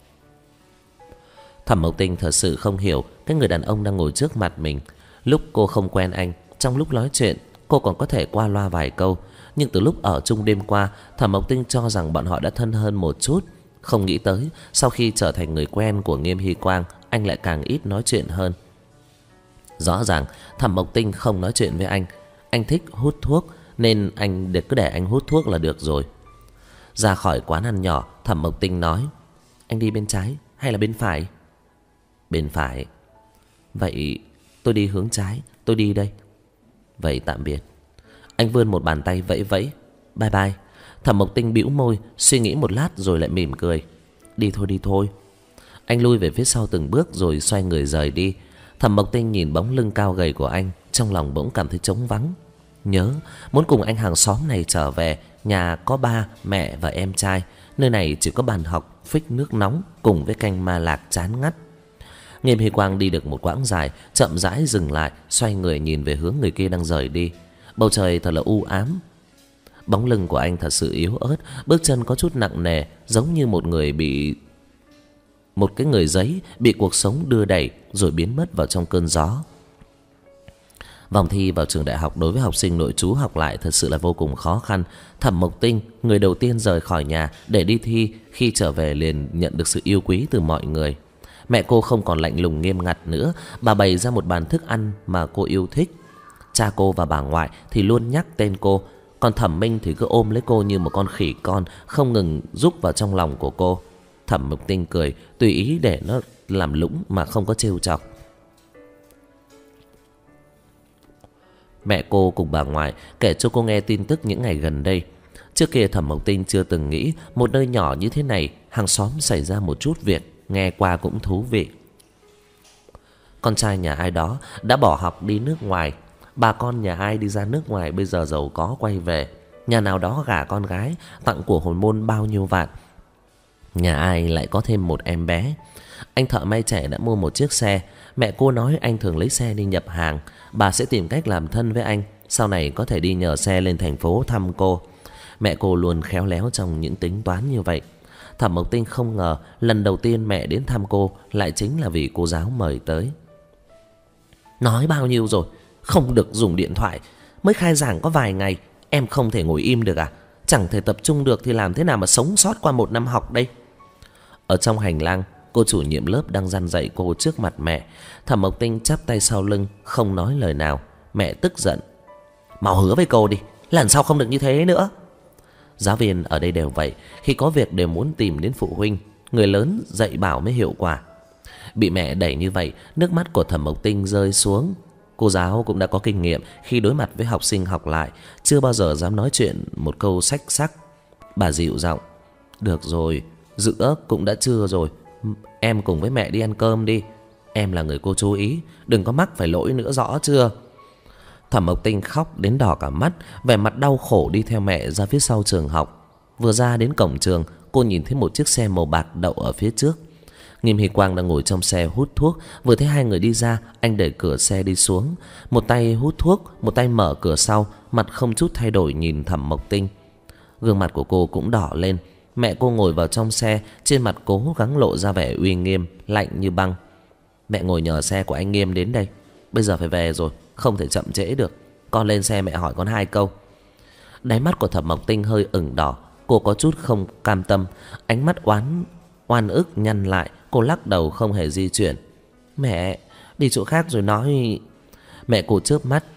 Thẩm Mộc Tinh thật sự không hiểu cái người đàn ông đang ngồi trước mặt mình. Lúc cô không quen anh, trong lúc nói chuyện cô còn có thể qua loa vài câu, nhưng từ lúc ở chung đêm qua, Thẩm Mộc Tinh cho rằng bọn họ đã thân hơn một chút. Không nghĩ tới sau khi trở thành người quen của Nghiêm Hy Quang, anh lại càng ít nói chuyện hơn. Rõ ràng Thẩm Mộc Tinh không nói chuyện với anh. Anh thích hút thuốc nên anh cứ để anh hút thuốc là được rồi. Ra khỏi quán ăn nhỏ, Thẩm Mộc Tinh nói. Anh đi bên trái hay là bên phải? Bên phải. Vậy tôi đi hướng trái, tôi đi đây. Vậy tạm biệt. Anh vươn một bàn tay vẫy vẫy. Bye bye. Thẩm Mộc Tinh bĩu môi, suy nghĩ một lát rồi lại mỉm cười. Đi thôi, đi thôi. Anh lui về phía sau từng bước rồi xoay người rời đi. Thẩm Mộc Tinh nhìn bóng lưng cao gầy của anh, trong lòng bỗng cảm thấy trống vắng. Nhớ, muốn cùng anh hàng xóm này trở về. Nhà có ba, mẹ và em trai. Nơi này chỉ có bàn học, phích nước nóng cùng với canh ma lạc chán ngắt. Nghiêm Hy Quang đi được một quãng dài, chậm rãi dừng lại, xoay người nhìn về hướng người kia đang rời đi. Bầu trời thật là u ám. Bóng lưng của anh thật sự yếu ớt, bước chân có chút nặng nề, giống như một cái người giấy bị cuộc sống đưa đẩy rồi biến mất vào trong cơn gió. Vòng thi vào trường đại học đối với học sinh nội trú học lại thật sự là vô cùng khó khăn. Thẩm Mộc Tinh, người đầu tiên rời khỏi nhà để đi thi, khi trở về liền nhận được sự yêu quý từ mọi người. Mẹ cô không còn lạnh lùng nghiêm ngặt nữa, bà bày ra một bàn thức ăn mà cô yêu thích. Cha cô và bà ngoại thì luôn nhắc tên cô, còn Thẩm Minh thì cứ ôm lấy cô như một con khỉ con, không ngừng rúc vào trong lòng của cô. Thẩm Mộc Tinh cười, tùy ý để nó làm lũng mà không có trêu chọc. Mẹ cô cùng bà ngoại kể cho cô nghe tin tức những ngày gần đây. Trước kia Thẩm Mộc Tinh chưa từng nghĩ một nơi nhỏ như thế này hàng xóm xảy ra một chút việc, nghe qua cũng thú vị. Con trai nhà ai đó đã bỏ học đi nước ngoài. Bà con nhà ai đi ra nước ngoài bây giờ giàu có quay về. Nhà nào đó gả con gái, tặng của hồi môn bao nhiêu vạn. Nhà ai lại có thêm một em bé. Anh thợ may trẻ đã mua một chiếc xe. Mẹ cô nói anh thường lấy xe đi nhập hàng. Bà sẽ tìm cách làm thân với anh, sau này có thể đi nhờ xe lên thành phố thăm cô. Mẹ cô luôn khéo léo trong những tính toán như vậy. Thẩm Mộc Tinh không ngờ lần đầu tiên mẹ đến thăm cô lại chính là vì cô giáo mời tới. Nói bao nhiêu rồi, không được dùng điện thoại. Mới khai giảng có vài ngày, em không thể ngồi im được à? Chẳng thể tập trung được thì làm thế nào mà sống sót qua một năm học đây? Ở trong hành lang, cô chủ nhiệm lớp đang răn dạy cô trước mặt mẹ. Thẩm Mộc Tinh chắp tay sau lưng, không nói lời nào. Mẹ tức giận. Mau hứa với cô đi, lần sau không được như thế nữa. Giáo viên ở đây đều vậy, khi có việc đều muốn tìm đến phụ huynh. Người lớn dạy bảo mới hiệu quả. Bị mẹ đẩy như vậy, nước mắt của Thẩm Mộc Tinh rơi xuống. Cô giáo cũng đã có kinh nghiệm khi đối mặt với học sinh học lại, chưa bao giờ dám nói chuyện một câu xách xắc. Bà dịu giọng. Được rồi, giữa cũng đã trưa rồi, em cùng với mẹ đi ăn cơm đi. Em là người cô chú ý, đừng có mắc phải lỗi nữa, rõ chưa? Thẩm Mộc Tinh khóc đến đỏ cả mắt, vẻ mặt đau khổ đi theo mẹ ra phía sau trường học. Vừa ra đến cổng trường, cô nhìn thấy một chiếc xe màu bạc đậu ở phía trước. Nghiêm Hy Quang đang ngồi trong xe hút thuốc. Vừa thấy hai người đi ra, anh đẩy cửa xe đi xuống. Một tay hút thuốc, một tay mở cửa sau, mặt không chút thay đổi nhìn Thẩm Mộc Tinh. Gương mặt của cô cũng đỏ lên. Mẹ cô ngồi vào trong xe, trên mặt cố gắng lộ ra vẻ uy nghiêm, lạnh như băng. Mẹ ngồi nhờ xe của anh Nghiêm đến đây. Bây giờ phải về rồi, không thể chậm trễ được. Con lên xe mẹ hỏi con 2 câu. Đáy mắt của Thẩm Mộc Tinh hơi ửng đỏ. Cô có chút không cam tâm. Ánh mắt oan ức nhăn lại. Cô lắc đầu không hề di chuyển. Mẹ, đi chỗ khác rồi nói. Mẹ cô chớp mắt.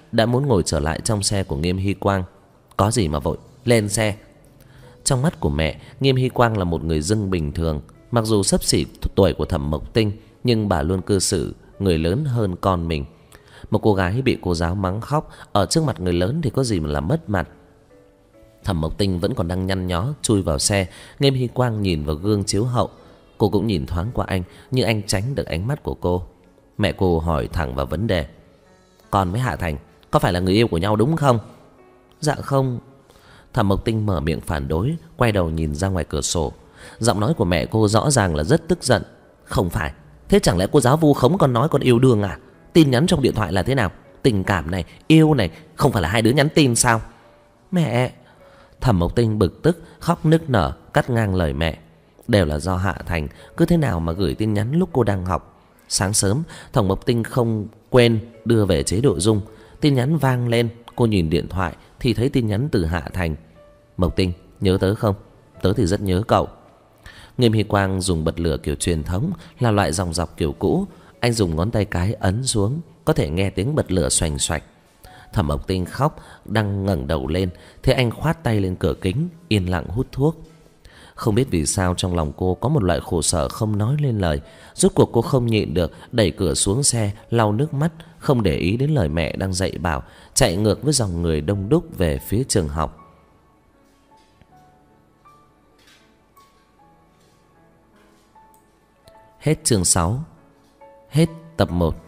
đã muốn ngồi trở lại trong xe của Nghiêm Hy Quang. Có gì mà vội, lên xe. Trong mắt của mẹ, Nghiêm Hy Quang là một người dưng bình thường. Mặc dù xấp xỉ tuổi của Thẩm Mộc Tinh, nhưng bà luôn cư xử người lớn hơn con mình. Một cô gái bị cô giáo mắng khóc ở trước mặt người lớn thì có gì mà là mất mặt. Thẩm Mộc Tinh vẫn còn đang nhăn nhó chui vào xe. Nghiêm Hy Quang nhìn vào gương chiếu hậu. Cô cũng nhìn thoáng qua anh, nhưng anh tránh được ánh mắt của cô. Mẹ cô hỏi thẳng vào vấn đề. Con với Hạ Thành có phải là người yêu của nhau đúng không? Dạ không. Thẩm Mộc Tinh mở miệng phản đối, quay đầu nhìn ra ngoài cửa sổ. Giọng nói của mẹ cô rõ ràng là rất tức giận. Không phải. Thế chẳng lẽ cô giáo vu khống con nói con yêu đương à? Tin nhắn trong điện thoại là thế nào? Tình cảm này, yêu này, không phải là hai đứa nhắn tin sao? Mẹ. Thẩm Mộc Tinh bực tức khóc nức nở, cắt ngang lời mẹ. Đều là do Hạ Thành cứ thế nào mà gửi tin nhắn lúc cô đang học. Sáng sớm Thẩm Mộc Tinh không quên đưa về chế độ rung. Tin nhắn vang lên, cô nhìn điện thoại thì thấy tin nhắn từ Hạ Thành. Mộc Tinh, nhớ tớ không? Tớ thì rất nhớ cậu. Nghiêm Hy Quang dùng bật lửa kiểu truyền thống, là loại dòng dọc kiểu cũ. Anh dùng ngón tay cái ấn xuống, có thể nghe tiếng bật lửa xoành xoạch. Thẩm Mộc Tinh khóc, đang ngẩng đầu lên, thế anh khoát tay lên cửa kính, yên lặng hút thuốc. Không biết vì sao trong lòng cô có một loại khổ sở không nói lên lời. Rốt cuộc cô không nhịn được, đẩy cửa xuống xe, lau nước mắt, không để ý đến lời mẹ đang dạy bảo, chạy ngược với dòng người đông đúc về phía trường học. Hết chương 6. Hết tập 1.